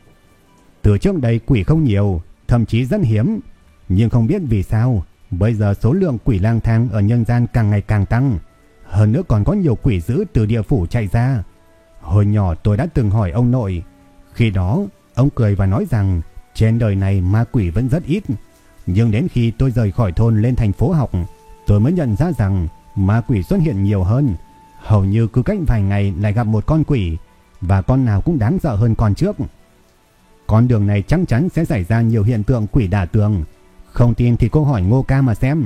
Từ trước đây quỷ không nhiều, thậm chí rất hiếm, nhưng không biết vì sao bây giờ số lượng quỷ lang thang ở nhân gian càng ngày càng tăng. Hơn nữa còn có nhiều quỷ dữ từ địa phủ chạy ra. Hồi nhỏ tôi đã từng hỏi ông nội, khi đó ông cười và nói rằng trên đời này ma quỷ vẫn rất ít. Nhưng đến khi tôi rời khỏi thôn lên thành phố học, tôi mới nhận ra rằng ma quỷ xuất hiện nhiều hơn. Hầu như cứ cách vài ngày lại gặp một con quỷ, và con nào cũng đáng sợ hơn con trước. Con đường này chắc chắn sẽ xảy ra nhiều hiện tượng quỷ đả tường. Không tin thì cô hỏi Ngô ca mà xem.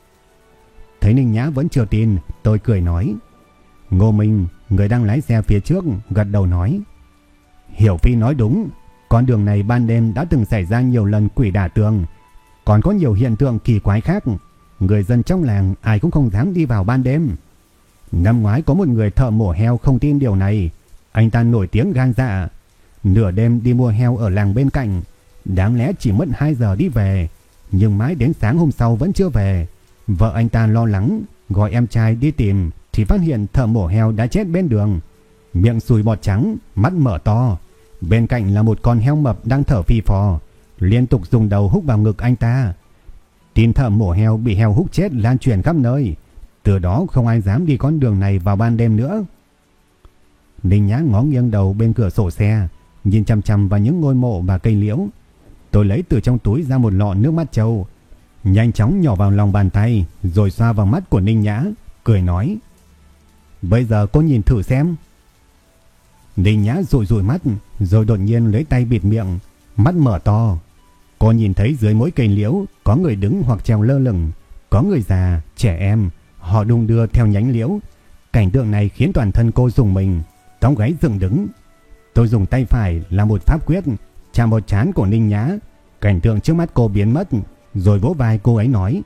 Thấy Ninh Nhã vẫn chưa tin, tôi cười nói: Ngô Minh, người đang lái xe phía trước, gật đầu nói: Hiểu Phi nói đúng, con đường này ban đêm đã từng xảy ra nhiều lần quỷ đả tường, còn có nhiều hiện tượng kỳ quái khác. Người dân trong làng ai cũng không dám đi vào ban đêm. Năm ngoái có một người thợ mổ heo không tin điều này. Anh ta nổi tiếng gan dạ, nửa đêm đi mua heo ở làng bên cạnh. Đáng lẽ chỉ mất hai giờ đi về, nhưng mãi đến sáng hôm sau vẫn chưa về. Vợ anh ta lo lắng, gọi em trai đi tìm, thì phát hiện thợ mổ heo đã chết bên đường, miệng sùi bọt trắng, mắt mở to. Bên cạnh là một con heo mập đang thở phì phò, liên tục dùng đầu húc vào ngực anh ta. Tin thợ mổ heo bị heo húc chết lan truyền khắp nơi. Từ đó không ai dám đi con đường này vào ban đêm nữa. Ninh Nhã ngó nghiêng đầu bên cửa sổ xe, nhìn chằm chằm vào những ngôi mộ và cây liễu. Tôi lấy từ trong túi ra một lọ nước mắt trâu, nhanh chóng nhỏ vào lòng bàn tay, rồi xoa vào mắt của Ninh Nhã, cười nói: Bây giờ cô nhìn thử xem. Ninh Nhã dụi dụi mắt, rồi đột nhiên lấy tay bịt miệng, mắt mở to. Cô nhìn thấy dưới mỗi cây liễu có người đứng hoặc treo lơ lửng, có người già, trẻ em, họ đung đưa theo nhánh liễu. Cảnh tượng này khiến toàn thân cô rùng mình, tóc gáy dựng đứng. Tôi dùng tay phải làm một pháp quyết chạm vào trán của Ninh Nhã. Cảnh tượng trước mắt cô biến mất, rồi vỗ vai cô ấy nói: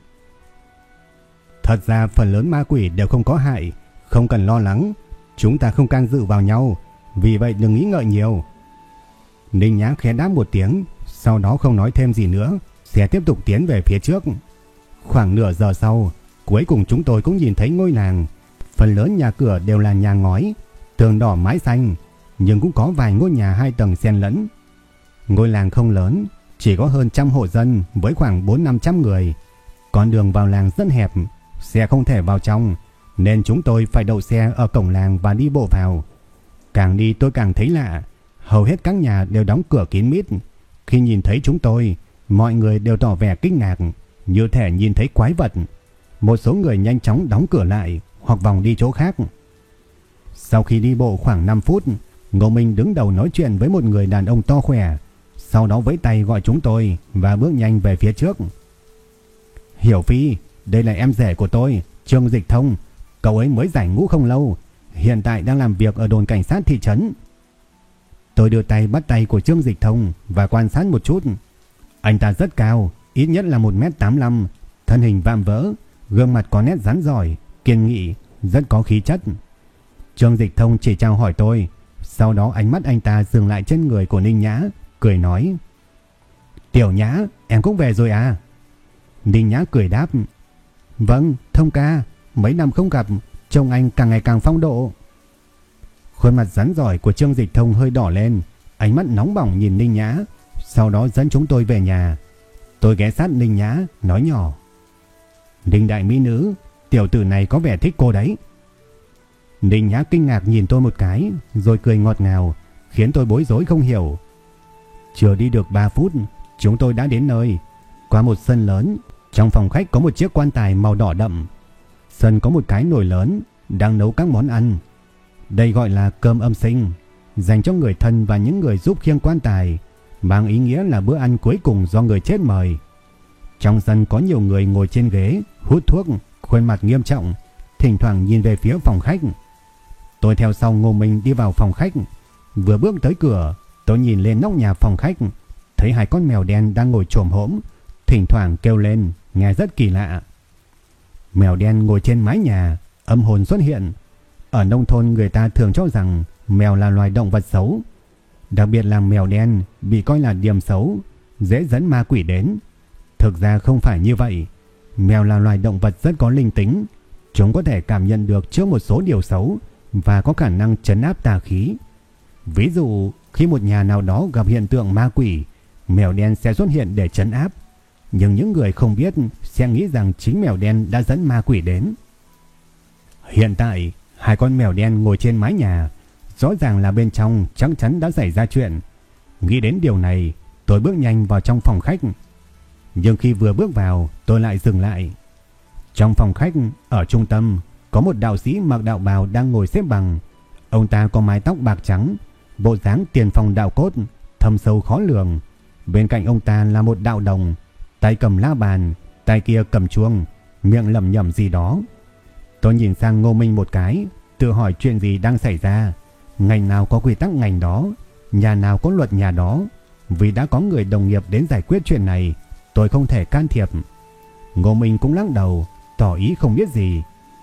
Thật ra phần lớn ma quỷ đều không có hại, không cần lo lắng, chúng ta không can dự vào nhau, vì vậy đừng nghĩ ngợi nhiều. Ninh Nhã khẽ đáp một tiếng, sau đó không nói thêm gì nữa, sẽ tiếp tục tiến về phía trước. Khoảng nửa giờ sau, cuối cùng chúng tôi cũng nhìn thấy ngôi làng. Phần lớn nhà cửa đều là nhà ngói, tường đỏ mái xanh, nhưng cũng có vài ngôi nhà hai tầng xen lẫn. Ngôi làng không lớn, chỉ có hơn trăm hộ dân với khoảng bốn năm trăm người. Con đường vào làng rất hẹp, xe không thể vào trong, nên chúng tôi phải đậu xe ở cổng làng và đi bộ vào. Càng đi tôi càng thấy lạ, hầu hết các nhà đều đóng cửa kín mít. Khi nhìn thấy chúng tôi, mọi người đều tỏ vẻ kinh ngạc, như thể nhìn thấy quái vật. Một số người nhanh chóng đóng cửa lại hoặc vòng đi chỗ khác. Sau khi đi bộ khoảng năm phút, Ngô Minh đứng đầu nói chuyện với một người đàn ông to khỏe, sau đó vẫy tay gọi chúng tôi và bước nhanh về phía trước. Hiểu Phi, đây là em rể của tôi, Trương Dịch Thông. Cậu ấy mới giải ngũ không lâu, hiện tại đang làm việc ở đồn cảnh sát thị trấn. Tôi đưa tay bắt tay của Trương Dịch Thông và quan sát một chút. Anh ta rất cao, ít nhất là một mét tám mươi lăm, thân hình vạm vỡ, gương mặt có nét rắn rỏi, kiên nghị, rất có khí chất. Trương Dịch Thông chỉ chào hỏi tôi, sau đó ánh mắt anh ta dừng lại trên người của Ninh Nhã, cười nói: Tiểu Nhã, em cũng về rồi à? Ninh Nhã cười đáp: Vâng, Thông ca, mấy năm không gặp, trông anh càng ngày càng phong độ. Khuôn mặt rắn rỏi của Trương Dịch Thông hơi đỏ lên, ánh mắt nóng bỏng nhìn Ninh Nhã, sau đó dẫn chúng tôi về nhà. Tôi ghé sát Ninh Nhã, nói nhỏ: Ninh đại mỹ nữ, tiểu tử này có vẻ thích cô đấy. Ninh Nhã kinh ngạc nhìn tôi một cái, rồi cười ngọt ngào, khiến tôi bối rối không hiểu. Chưa đi được ba phút, chúng tôi đã đến nơi. Qua một sân lớn, trong phòng khách có một chiếc quan tài màu đỏ đậm. Sân có một cái nồi lớn, đang nấu các món ăn. Đây gọi là cơm âm sinh, dành cho người thân và những người giúp khiêng quan tài, mang ý nghĩa là bữa ăn cuối cùng do người chết mời. Trong sân có nhiều người ngồi trên ghế, hút thuốc, khuôn mặt nghiêm trọng, thỉnh thoảng nhìn về phía phòng khách. Tôi theo sau Ngô Minh đi vào phòng khách. Vừa bước tới cửa, tôi nhìn lên nóc nhà phòng khách, thấy hai con mèo đen đang ngồi chồm hổm, thỉnh thoảng kêu lên, nghe rất kỳ lạ. Mèo đen ngồi trên mái nhà, âm hồn xuất hiện. Ở nông thôn người ta thường cho rằng mèo là loài động vật xấu, đặc biệt là mèo đen bị coi là điểm xấu, dễ dẫn ma quỷ đến. Thực ra không phải như vậy. Mèo là loài động vật rất có linh tính, chúng có thể cảm nhận được trước một số điều xấu và có khả năng trấn áp tà khí. Ví dụ, khi một nhà nào đó gặp hiện tượng ma quỷ, mèo đen sẽ xuất hiện để trấn áp. Nhưng những người không biết sẽ nghĩ rằng chính mèo đen đã dẫn ma quỷ đến. Hiện tại, hai con mèo đen ngồi trên mái nhà, rõ ràng là bên trong chắc chắn đã xảy ra chuyện. Nghĩ đến điều này, tôi bước nhanh vào trong phòng khách. Nhưng khi vừa bước vào, tôi lại dừng lại. Trong phòng khách, ở trung tâm, có một đạo sĩ mặc đạo bào đang ngồi xếp bằng. Ông ta có mái tóc bạc trắng, bộ dáng tiền phong đạo cốt, thâm sâu khó lường. Bên cạnh ông ta là một đạo đồng, tay cầm la bàn, tay kia cầm chuông, miệng lẩm nhẩm gì đó. Tôi nhìn sang Ngô Minh một cái, tự hỏi chuyện gì đang xảy ra. Ngành nào có quy tắc ngành đó, nhà nào có luật nhà đó. Vì đã có người đồng nghiệp đến giải quyết chuyện này, tôi không thể can thiệp. Ngô Minh cũng lắc đầu, tỏ ý không biết gì.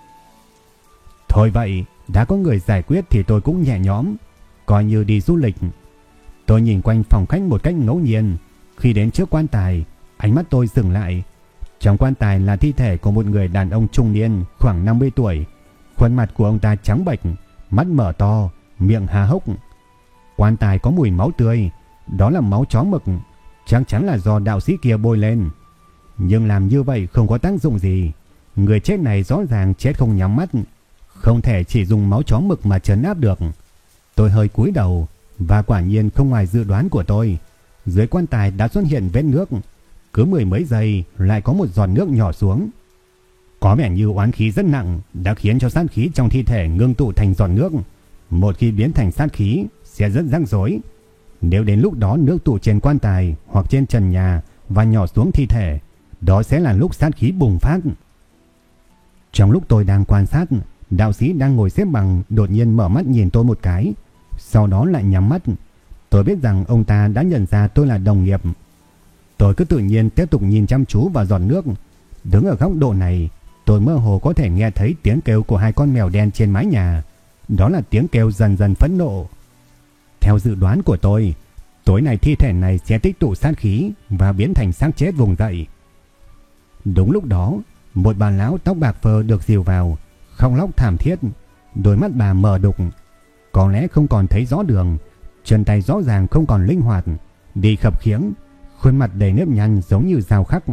Thôi vậy, đã có người giải quyết thì tôi cũng nhẹ nhõm, coi như đi du lịch. Tôi nhìn quanh phòng khách một cách ngẫu nhiên. Khi đến trước quan tài, ánh mắt tôi dừng lại. Trong quan tài là thi thể của một người đàn ông trung niên khoảng năm mươi tuổi. Khuôn mặt của ông ta trắng bệch, mắt mở to, miệng há hốc. Quan tài có mùi máu tươi, đó là máu chó mực, chắc chắn là do đạo sĩ kia bôi lên. Nhưng làm như vậy không có tác dụng gì. Người chết này rõ ràng chết không nhắm mắt, không thể chỉ dùng máu chó mực mà trấn áp được. Tôi hơi cúi đầu, và quả nhiên không ngoài dự đoán của tôi. Dưới quan tài đã xuất hiện vết nước. Cứ mười mấy giây lại có một giọt nước nhỏ xuống. Có vẻ như oán khí rất nặng đã khiến cho sát khí trong thi thể ngưng tụ thành giọt nước. Một khi biến thành sát khí sẽ rất rắc rối. Nếu đến lúc đó nước tụ trên quan tài hoặc trên trần nhà và nhỏ xuống thi thể, đó sẽ là lúc sát khí bùng phát. Trong lúc tôi đang quan sát, đạo sĩ đang ngồi xếp bằng đột nhiên mở mắt nhìn tôi một cái, sau đó lại nhắm mắt. Tôi biết rằng ông ta đã nhận ra tôi là đồng nghiệp. Tôi cứ tự nhiên tiếp tục nhìn chăm chú vào giọt nước. Đứng ở góc độ này, tôi mơ hồ có thể nghe thấy tiếng kêu của hai con mèo đen trên mái nhà. Đó là tiếng kêu dần dần phẫn nộ. Theo dự đoán của tôi, tối nay thi thể này sẽ tích tụ sát khí và biến thành xác chết vùng dậy. Đúng lúc đó, một bà lão tóc bạc phơ được dìu vào, khóc lóc thảm thiết, đôi mắt bà mờ đục, có lẽ không còn thấy rõ đường, chân tay rõ ràng không còn linh hoạt, đi khập khiễng, khuôn mặt đầy nếp nhăn giống như dao khắc.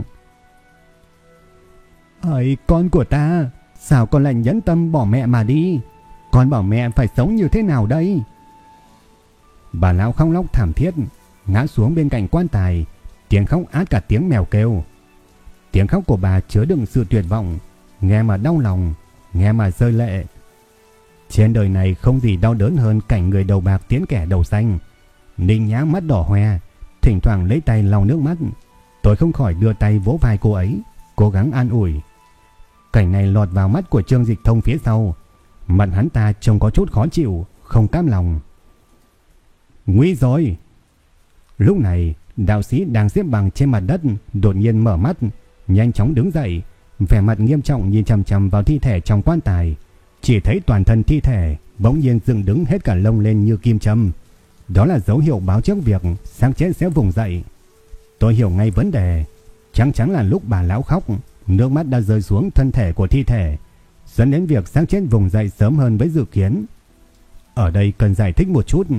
"Ơi con của ta, sao con lại nhẫn tâm bỏ mẹ mà đi? Con bảo mẹ phải sống như thế nào đây?" Bà lão khóc lóc thảm thiết, ngã xuống bên cạnh quan tài, tiếng khóc át cả tiếng mèo kêu. Tiếng khóc của bà chứa đựng sự tuyệt vọng, nghe mà đau lòng, nghe mà rơi lệ. Trên đời này không gì đau đớn hơn cảnh người đầu bạc tiến kẻ đầu xanh. Ninh Nhã mắt đỏ hoe, thỉnh thoảng lấy tay lau nước mắt. Tôi không khỏi đưa tay vỗ vai cô ấy, cố gắng an ủi. Cảnh này lọt vào mắt của Trương Dịch Thông phía sau. Mặt hắn ta trông có chút khó chịu, không cam lòng. "Nguy rồi!" Lúc này, đạo sĩ đang xếp bằng trên mặt đất đột nhiên mở mắt, nhanh chóng đứng dậy, vẻ mặt nghiêm trọng nhìn chằm chằm vào thi thể trong quan tài. Chỉ thấy toàn thân thi thể bỗng nhiên dựng đứng hết cả lông lên như kim châm. Đó là dấu hiệu báo trước việc xác chết sẽ vùng dậy. Tôi hiểu ngay vấn đề. Chắc chắn là lúc bà lão khóc, nước mắt đã rơi xuống thân thể của thi thể, dẫn đến việc xác chết vùng dậy sớm hơn với dự kiến. Ở đây cần giải thích một chút.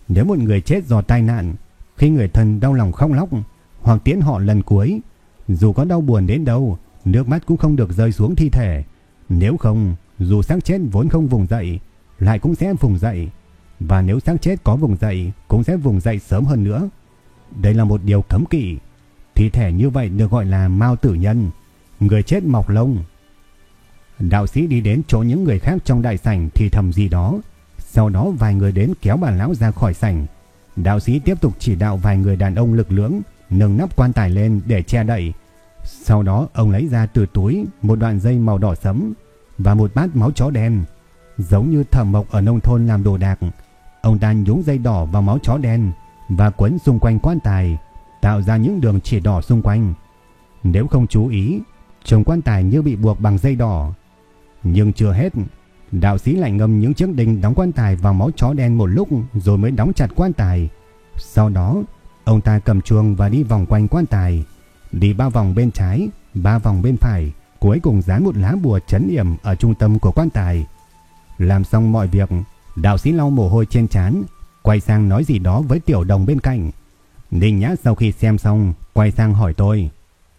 Nếu một người chết do tai nạn, khi người thân đau lòng khóc lóc hoặc tiễn họ lần cuối, dù có đau buồn đến đâu, nước mắt cũng không được rơi xuống thi thể. Nếu không, dù xác chết vốn không vùng dậy, lại cũng sẽ vùng dậy. Và nếu xác chết có vùng dậy, cũng sẽ vùng dậy sớm hơn nữa. Đây là một điều cấm kỵ. Thi thể như vậy được gọi là mao tử nhân, người chết mọc lông. Đạo sĩ đi đến chỗ những người khác trong đại sảnh thì thầm gì đó. Sau đó vài người đến kéo bà lão ra khỏi sảnh. Đạo sĩ tiếp tục chỉ đạo vài người đàn ông lực lưỡng nâng nắp quan tài lên để che đậy. Sau đó ông lấy ra từ túi một đoạn dây màu đỏ sẫm và một bát máu chó đen. Giống như thợ mộc ở nông thôn làm đồ đạc, ông ta nhúng dây đỏ vào máu chó đen và quấn xung quanh quan tài, tạo ra những đường chỉ đỏ xung quanh. Nếu không chú ý, trông quan tài như bị buộc bằng dây đỏ. Nhưng chưa hết, đạo sĩ lại ngâm những chiếc đinh đóng quan tài vào máu chó đen một lúc rồi mới đóng chặt quan tài. Sau đó, ông ta cầm chuông và đi vòng quanh quan tài, đi ba vòng bên trái, ba vòng bên phải, cuối cùng dán một lá bùa trấn yểm ở trung tâm của quan tài. Làm xong mọi việc, đạo sĩ lau mồ hôi trên trán, quay sang nói gì đó với tiểu đồng bên cạnh. Ninh Nhã sau khi xem xong, quay sang hỏi tôi: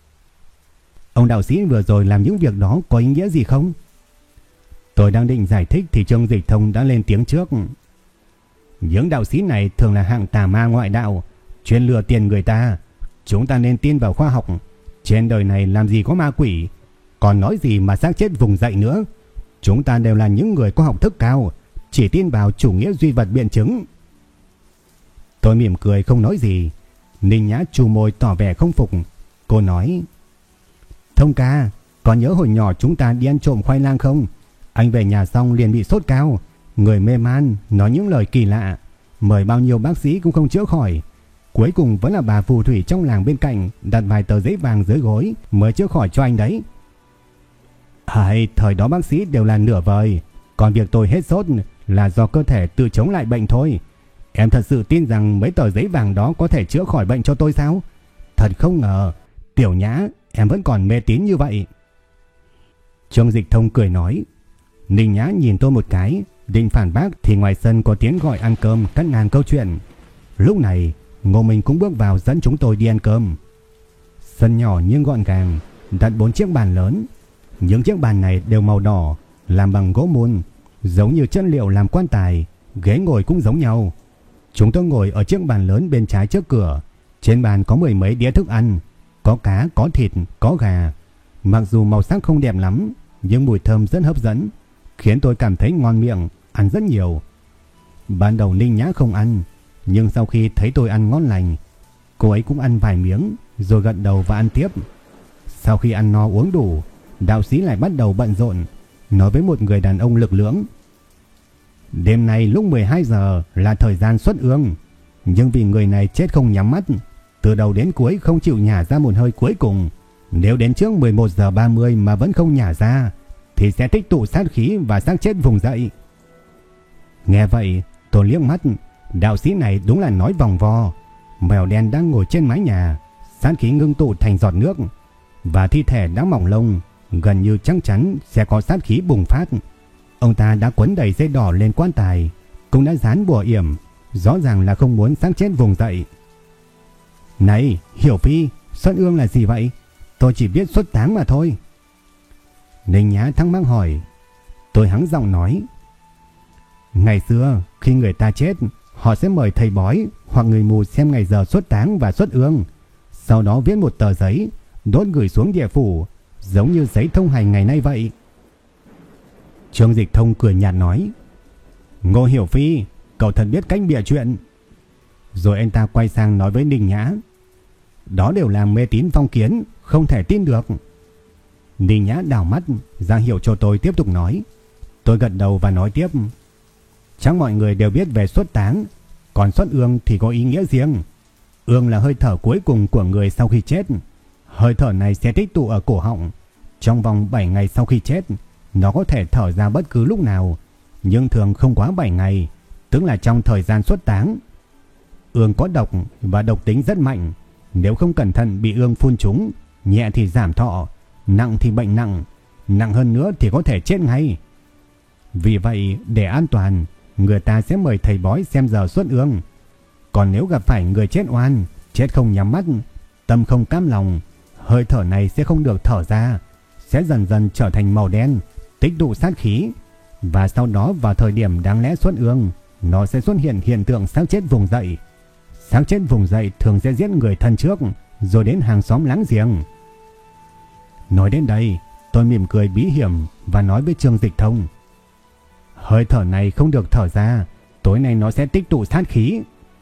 "Ông đạo sĩ vừa rồi làm những việc đó có ý nghĩa gì không?" Tôi đang định giải thích thì Trương Dịch Thông đã lên tiếng trước. "Những đạo sĩ này thường là hạng tà ma ngoại đạo, chuyên lừa tiền người ta. Chúng ta nên tin vào khoa học. Trên đời này làm gì có ma quỷ, còn nói gì mà xác chết vùng dậy nữa. Chúng ta đều là những người có học thức cao, chỉ tin vào chủ nghĩa duy vật biện chứng." Tôi mỉm cười không nói gì. Ninh Nhã chu môi tỏ vẻ không phục. Cô nói: "Thông ca, còn nhớ hồi nhỏ chúng ta đi ăn trộm khoai lang không? Anh về nhà xong liền bị sốt cao, người mê man, nói những lời kỳ lạ, mời bao nhiêu bác sĩ cũng không chữa khỏi. Cuối cùng vẫn là bà phù thủy trong làng bên cạnh đặt vài tờ giấy vàng dưới gối mới chữa khỏi cho anh đấy." Hay, thời đó bác sĩ đều là nửa vời, còn việc tôi hết sốt là do cơ thể tự chống lại bệnh thôi. Em thật sự tin rằng mấy tờ giấy vàng đó có thể chữa khỏi bệnh cho tôi sao? Thật không ngờ, Tiểu Nhã, em vẫn còn mê tín như vậy. Trương Dịch Thông cười nói. Ninh Nhã nhìn tôi một cái, định phản bác thì ngoài sân có tiếng gọi ăn cơm cắt ngang câu chuyện. Lúc này, Ngô Minh cũng bước vào dẫn chúng tôi đi ăn cơm. Sân nhỏ nhưng gọn gàng, đặt bốn chiếc bàn lớn. Những chiếc bàn này đều màu đỏ, làm bằng gỗ mun, giống như chất liệu làm quan tài, ghế ngồi cũng giống nhau. Chúng tôi ngồi ở chiếc bàn lớn bên trái trước cửa. Trên bàn có mười mấy đĩa thức ăn, có cá, có thịt, có gà. Mặc dù màu sắc không đẹp lắm, nhưng mùi thơm rất hấp dẫn, khiến tôi cảm thấy ngon miệng, ăn rất nhiều. Ban đầu Ninh Nhã không ăn, nhưng sau khi thấy tôi ăn ngon lành, cô ấy cũng ăn vài miếng, rồi gật đầu và ăn tiếp. Sau khi ăn no uống đủ, đạo sĩ lại bắt đầu bận rộn, nói với một người đàn ông lực lưỡng. Đêm nay lúc mười hai giờ là thời gian xuất ương, nhưng vì người này chết không nhắm mắt, từ đầu đến cuối không chịu nhả ra một hơi cuối cùng. Nếu đến trước mười một giờ ba mươi mà vẫn không nhả ra, thì sẽ tích tụ sát khí và xác chết vùng dậy. Nghe vậy, tôi liếc mắt, đạo sĩ này đúng là nói vòng vo. Mèo đen đang ngồi trên mái nhà, sát khí ngưng tụ thành giọt nước, và thi thể đã mỏng lông, gần như chắc chắn sẽ có sát khí bùng phát. Ông ta đã quấn đầy dây đỏ lên quan tài, cũng đã dán bùa yểm, rõ ràng là không muốn xác chết vùng dậy. Này, Hiểu Phi, xuất ương là gì vậy? Tôi chỉ biết xuất táng mà thôi. Ninh Nhã thắc mắc hỏi. Tôi hắng giọng nói. Ngày xưa, khi người ta chết, họ sẽ mời thầy bói hoặc người mù xem ngày giờ xuất táng và xuất ương. Sau đó viết một tờ giấy, đốt gửi xuống địa phủ, giống như giấy thông hành ngày nay vậy. Trương Dịch Thông cười nhạt nói. Ngô Hiểu Phi, cậu thật biết cách bịa chuyện. Rồi anh ta quay sang nói với Ninh Nhã. Đó đều là mê tín phong kiến, không thể tin được. Ninh Nhã đảo mắt ra hiệu cho tôi tiếp tục nói. Tôi gật đầu và nói tiếp. Chắc mọi người đều biết về xuất táng, còn xuất ương thì có ý nghĩa riêng. Ương là hơi thở cuối cùng của người sau khi chết. Hơi thở này sẽ tích tụ ở cổ họng. Trong vòng bảy ngày sau khi chết, nó có thể thở ra bất cứ lúc nào, nhưng thường không quá bảy ngày, tức là trong thời gian xuất táng. Ương có độc và độc tính rất mạnh. Nếu không cẩn thận bị ương phun trúng, nhẹ thì giảm thọ, nặng thì bệnh nặng, nặng hơn nữa thì có thể chết ngay. Vì vậy, để an toàn, người ta sẽ mời thầy bói xem giờ xuất ương, Còn nếu gặp phải người chết oan, chết không nhắm mắt, tâm không cam lòng, hơi thở này sẽ không được thở ra, sẽ dần dần trở thành màu đen, tích tụ sát khí, và sau đó vào thời điểm đáng lẽ xuất ương, nó sẽ xuất hiện hiện tượng xác chết vùng dậy. Xác chết vùng dậy thường sẽ giết người thân trước, rồi đến hàng xóm láng giềng. Nói đến đây, tôi mỉm cười bí hiểm và nói với Trương Dịch Thông: hơi thở này không được thở ra, tối nay nó sẽ tích tụ sát khí.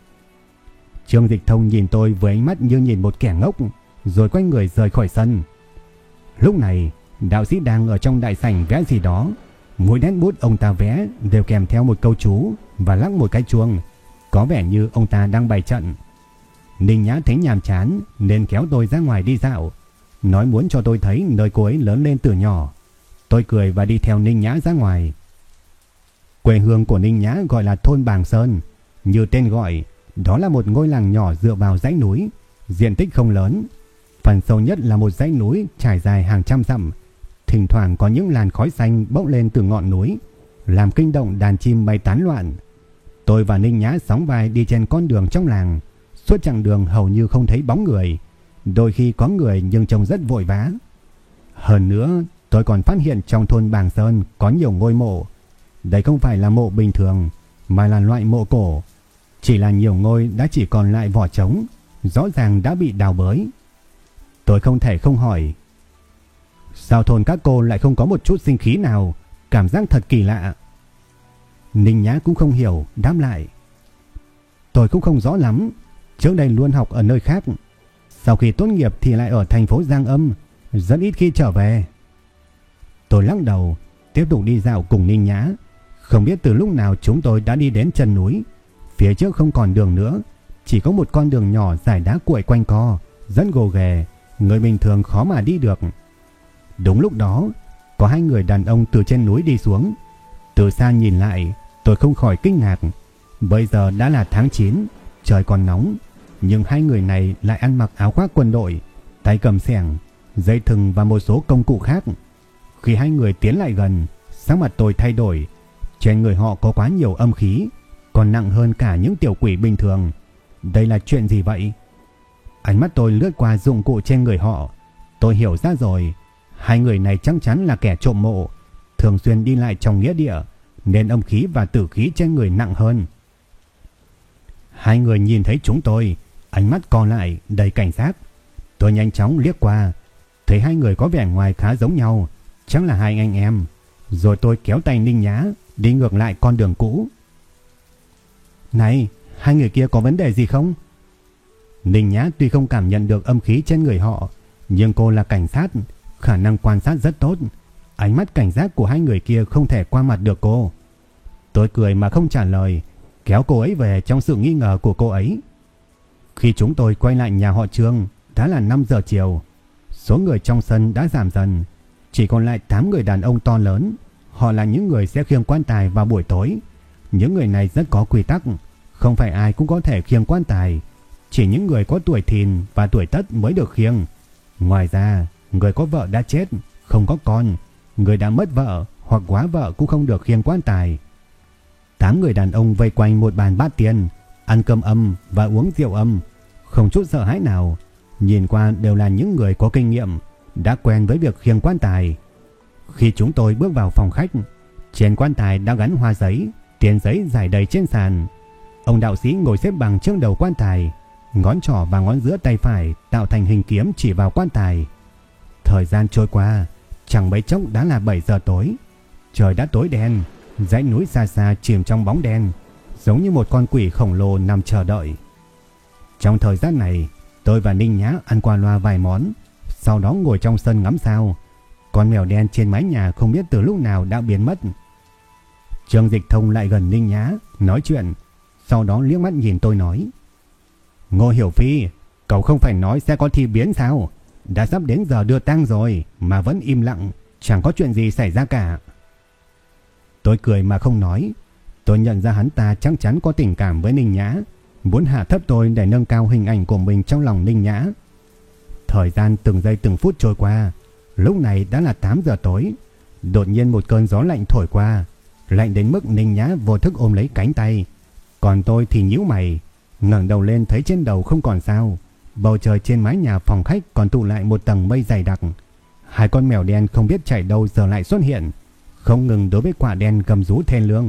Trương Dịch Thông nhìn tôi với ánh mắt như nhìn một kẻ ngốc, rồi quay người rời khỏi sân. Lúc này, đạo sĩ đang ở trong đại sảnh vẽ gì đó. Mỗi nét bút ông ta vẽ đều kèm theo một câu chú và lắc một cái chuông, có vẻ như ông ta đang bày trận. Ninh Nhã thấy nhàm chán nên kéo tôi ra ngoài đi dạo, nói muốn cho tôi thấy nơi cô ấy lớn lên từ nhỏ. Tôi cười và đi theo Ninh Nhã ra ngoài. Quê hương của Ninh Nhã gọi là thôn Bàng Sơn. Như tên gọi, đó là một ngôi làng nhỏ dựa vào dãy núi, diện tích không lớn. Phần sâu nhất là một dãy núi trải dài hàng trăm dặm. Thỉnh thoảng có những làn khói xanh bốc lên từ ngọn núi, làm kinh động đàn chim bay tán loạn. Tôi và Ninh Nhã sóng vai đi trên con đường trong làng. Suốt chặng đường hầu như không thấy bóng người, đôi khi có người nhưng trông rất vội vã. Hơn nữa, tôi còn phát hiện trong thôn Bàng Sơn có nhiều ngôi mộ. Đây không phải là mộ bình thường, mà là loại mộ cổ. Chỉ là nhiều ngôi đã chỉ còn lại vỏ trống, rõ ràng đã bị đào bới. Tôi không thể không hỏi: sao thôn các cô lại không có một chút sinh khí nào? Cảm giác thật kỳ lạ. Ninh Nhã cũng không hiểu, đáp lại: tôi cũng không rõ lắm. Trước đây luôn học ở nơi khác, sau khi tốt nghiệp thì lại ở thành phố Giang Âm, rất ít khi trở về. Tôi lắc đầu, tiếp tục đi dạo cùng Ninh Nhã. Không biết từ lúc nào chúng tôi đã đi đến chân núi. Phía trước không còn đường nữa, chỉ có một con đường nhỏ dải đá cuội quanh co, rất gồ ghề, người bình thường khó mà đi được. Đúng lúc đó, có hai người đàn ông từ trên núi đi xuống. Từ xa nhìn lại, tôi không khỏi kinh ngạc. Bây giờ đã là tháng chín, trời còn nóng, nhưng hai người này lại ăn mặc áo khoác quân đội, tay cầm xẻng, dây thừng và một số công cụ khác. Khi hai người tiến lại gần, sắc mặt tôi thay đổi. Trên người họ có quá nhiều âm khí, còn nặng hơn cả những tiểu quỷ bình thường. Đây là chuyện gì vậy? Ánh mắt tôi lướt qua dụng cụ trên người họ. Tôi hiểu ra rồi. Hai người này chắc chắn là kẻ trộm mộ, thường xuyên đi lại trong nghĩa địa, nên âm khí và tử khí trên người nặng hơn. Hai người nhìn thấy chúng tôi, ánh mắt co lại đầy cảnh giác. Tôi nhanh chóng liếc qua, thấy hai người có vẻ ngoài khá giống nhau, chắc là hai anh em. Rồi tôi kéo tay Ninh Nhã đi ngược lại con đường cũ. Này, hai người kia có vấn đề gì không? Ninh Nhã tuy không cảm nhận được âm khí trên người họ, nhưng cô là cảnh sát, khả năng quan sát rất tốt. Ánh mắt cảnh giác của hai người kia không thể qua mặt được cô. Tôi cười mà không trả lời, kéo cô ấy về trong sự nghi ngờ của cô ấy. Khi chúng tôi quay lại nhà họ Trương, đã là năm giờ chiều. Số người trong sân đã giảm dần, chỉ còn lại tám người đàn ông to lớn. Họ là những người sẽ khiêng quan tài vào buổi tối. Những người này rất có quy tắc, không phải ai cũng có thể khiêng quan tài. Chỉ những người có tuổi thìn và tuổi tất mới được khiêng. Ngoài ra, người có vợ đã chết, không có con, người đã mất vợ hoặc quá vợ cũng không được khiêng quan tài. Tám người đàn ông vây quanh một bàn bát tiên, ăn cơm âm và uống rượu âm, không chút sợ hãi nào. Nhìn qua đều là những người có kinh nghiệm, đã quen với việc khiêng quan tài. Khi chúng tôi bước vào phòng khách, trên quan tài đã gắn hoa giấy, tiền giấy rải đầy trên sàn. Ông đạo sĩ ngồi xếp bằng trước đầu quan tài, ngón trỏ và ngón giữa tay phải tạo thành hình kiếm chỉ vào quan tài. Thời gian trôi qua, chẳng mấy chốc đã là bảy giờ tối. Trời đã tối đen, dãy núi xa xa chìm trong bóng đen, giống như một con quỷ khổng lồ nằm chờ đợi. Trong thời gian này, tôi và Ninh Nhã ăn qua loa vài món, sau đó ngồi trong sân ngắm sao. Con mèo đen trên mái nhà không biết từ lúc nào đã biến mất. Trương Dịch Thông lại gần Ninh Nhã nói chuyện, sau đó liếc mắt nhìn tôi nói: Ngô Hiểu Phi, cậu không phải nói sẽ có thi biến sao? Đã sắp đến giờ đưa tang rồi mà vẫn im lặng, chẳng có chuyện gì xảy ra cả. Tôi cười mà không nói. Tôi nhận ra hắn ta chắc chắn có tình cảm với Ninh Nhã, muốn hạ thấp tôi để nâng cao hình ảnh của mình trong lòng Ninh Nhã. Thời gian từng giây từng phút trôi qua. Lúc này đã là tám giờ tối. Đột nhiên một cơn gió lạnh thổi qua, lạnh đến mức Ninh Nhã vô thức ôm lấy cánh tay, còn tôi thì nhíu mày. ngẩng đầu lên thấy trên đầu không còn sao. Bầu trời trên mái nhà phòng khách còn tụ lại một tầng mây dày đặc. Hai con mèo đen không biết chạy đâu giờ lại xuất hiện, không ngừng đối với quả đen gầm rú thê lương.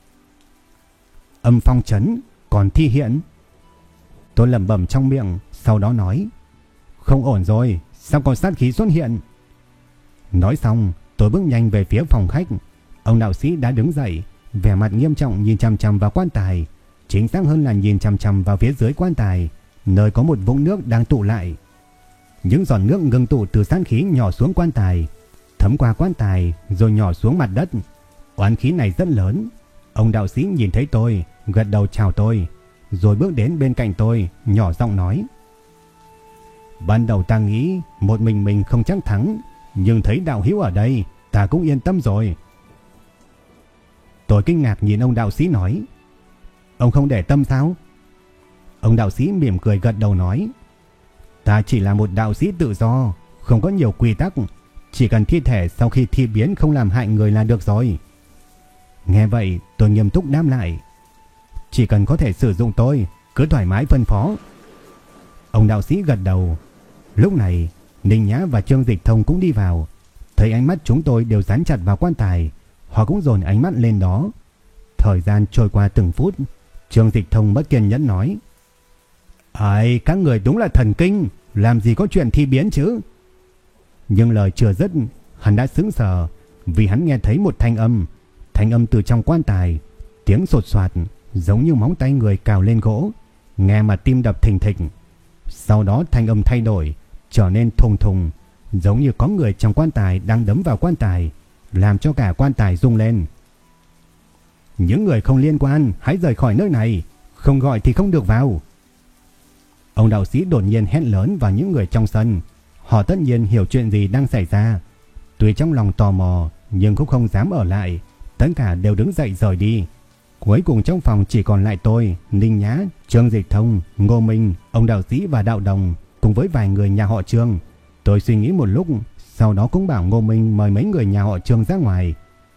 Âm phong chấn, còn thi hiện. Tôi lẩm bẩm trong miệng, sau đó nói: không ổn rồi, sao có sát khí xuất hiện? Nói xong, tôi bước nhanh về phía phòng khách. Ông đạo sĩ đã đứng dậy, vẻ mặt nghiêm trọng nhìn chằm chằm vào quan tài, chính xác hơn là nhìn chằm chằm vào phía dưới quan tài, nơi có một vũng nước đang tụ lại. Những giọt nước ngưng tụ từ sát khí nhỏ xuống quan tài, thấm qua quan tài rồi nhỏ xuống mặt đất. Oán khí này rất lớn. Ông đạo sĩ nhìn thấy tôi, gật đầu chào tôi, rồi bước đến bên cạnh tôi, nhỏ giọng nói: ban đầu ta nghĩ một mình mình không chắc thắng, nhưng thấy đạo hữu ở đây, ta cũng yên tâm rồi. Tôi kinh ngạc nhìn ông đạo sĩ nói: ông không để tâm sao? Ông đạo sĩ mỉm cười gật đầu nói: ta chỉ là một đạo sĩ tự do, không có nhiều quy tắc, chỉ cần thi thể sau khi thi biến không làm hại người là được rồi. Nghe vậy tôi nghiêm túc đáp lại: chỉ cần có thể sử dụng tôi, cứ thoải mái phân phó. Ông đạo sĩ gật đầu. Lúc này Ninh Nhã và Trương Dịch Thông cũng đi vào. Thấy ánh mắt chúng tôi đều dán chặt vào quan tài, họ cũng dồn ánh mắt lên đó. Thời gian trôi qua từng phút. Trương Dịch Thông bất kiên nhẫn nói: ai, các người đúng là thần kinh, làm gì có chuyện thi biến chứ? Nhưng lời chưa dứt, hắn đã sững sờ, vì hắn nghe thấy một thanh âm. Thanh âm từ trong quan tài, tiếng sột soạt giống như móng tay người cào lên gỗ, nghe mà tim đập thình thịch. Sau đó thanh âm thay đổi, trở nên thùng thùng, giống như có người trong quan tài đang đấm vào quan tài, làm cho cả quan tài rung lên. Những người không liên quan hãy rời khỏi nơi này, không gọi thì không được vào. Ông đạo sĩ đột nhiên hét lớn vào những người trong sân. Họ tất nhiên hiểu chuyện gì đang xảy ra. Tuy trong lòng tò mò nhưng cũng không dám ở lại, tất cả đều đứng dậy rời đi. Cuối cùng trong phòng chỉ còn lại tôi, Ninh Nhã, Trương Dịch Thông, Ngô Minh, ông đạo sĩ và đạo đồng cùng với vài người nhà họ Trương. Tôi suy nghĩ một lúc, sau đó cũng bảo Ngô Minh mời mấy người nhà họ Trương ra ngoài.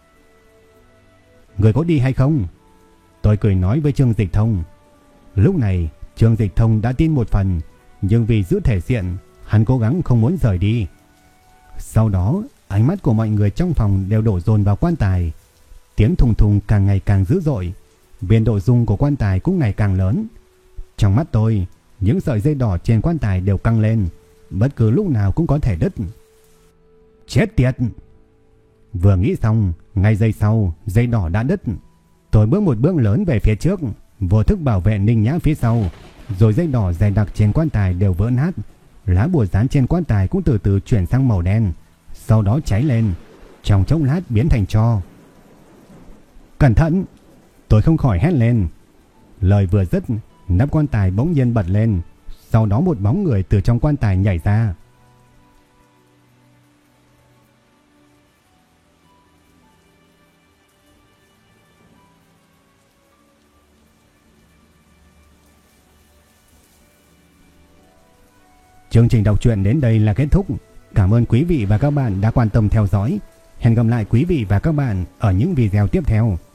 Người có đi hay không? Tôi cười nói với Trương Dịch Thông. Lúc này Trương Dịch Thông đã tin một phần, nhưng vì giữ thể diện, hắn cố gắng không muốn rời đi. Sau đó ánh mắt của mọi người trong phòng đều đổ dồn vào quan tài. Tiếng thùng thùng càng ngày càng dữ dội, biên độ rung của quan tài cũng ngày càng lớn. Trong mắt tôi, những sợi dây đỏ trên quan tài đều căng lên, bất cứ lúc nào cũng có thể đứt. Chết tiệt! Vừa nghĩ xong, ngay giây sau, dây đỏ đã đứt. Tôi bước một bước lớn về phía trước, vô thức bảo vệ Ninh Nhã phía sau, rồi dây đỏ dày đặc trên quan tài đều vỡ nát. Lá bùa dán trên quan tài cũng từ từ chuyển sang màu đen, sau đó cháy lên, trong chốc lát biến thành tro. Cẩn thận! Tôi không khỏi hét lên. Lời vừa dứt, nắp quan tài bỗng nhiên bật lên, sau đó một bóng người từ trong quan tài nhảy ra. Chương trình đọc truyện đến đây là kết thúc. Cảm ơn quý vị và các bạn đã quan tâm theo dõi. Hẹn gặp lại quý vị và các bạn ở những video tiếp theo.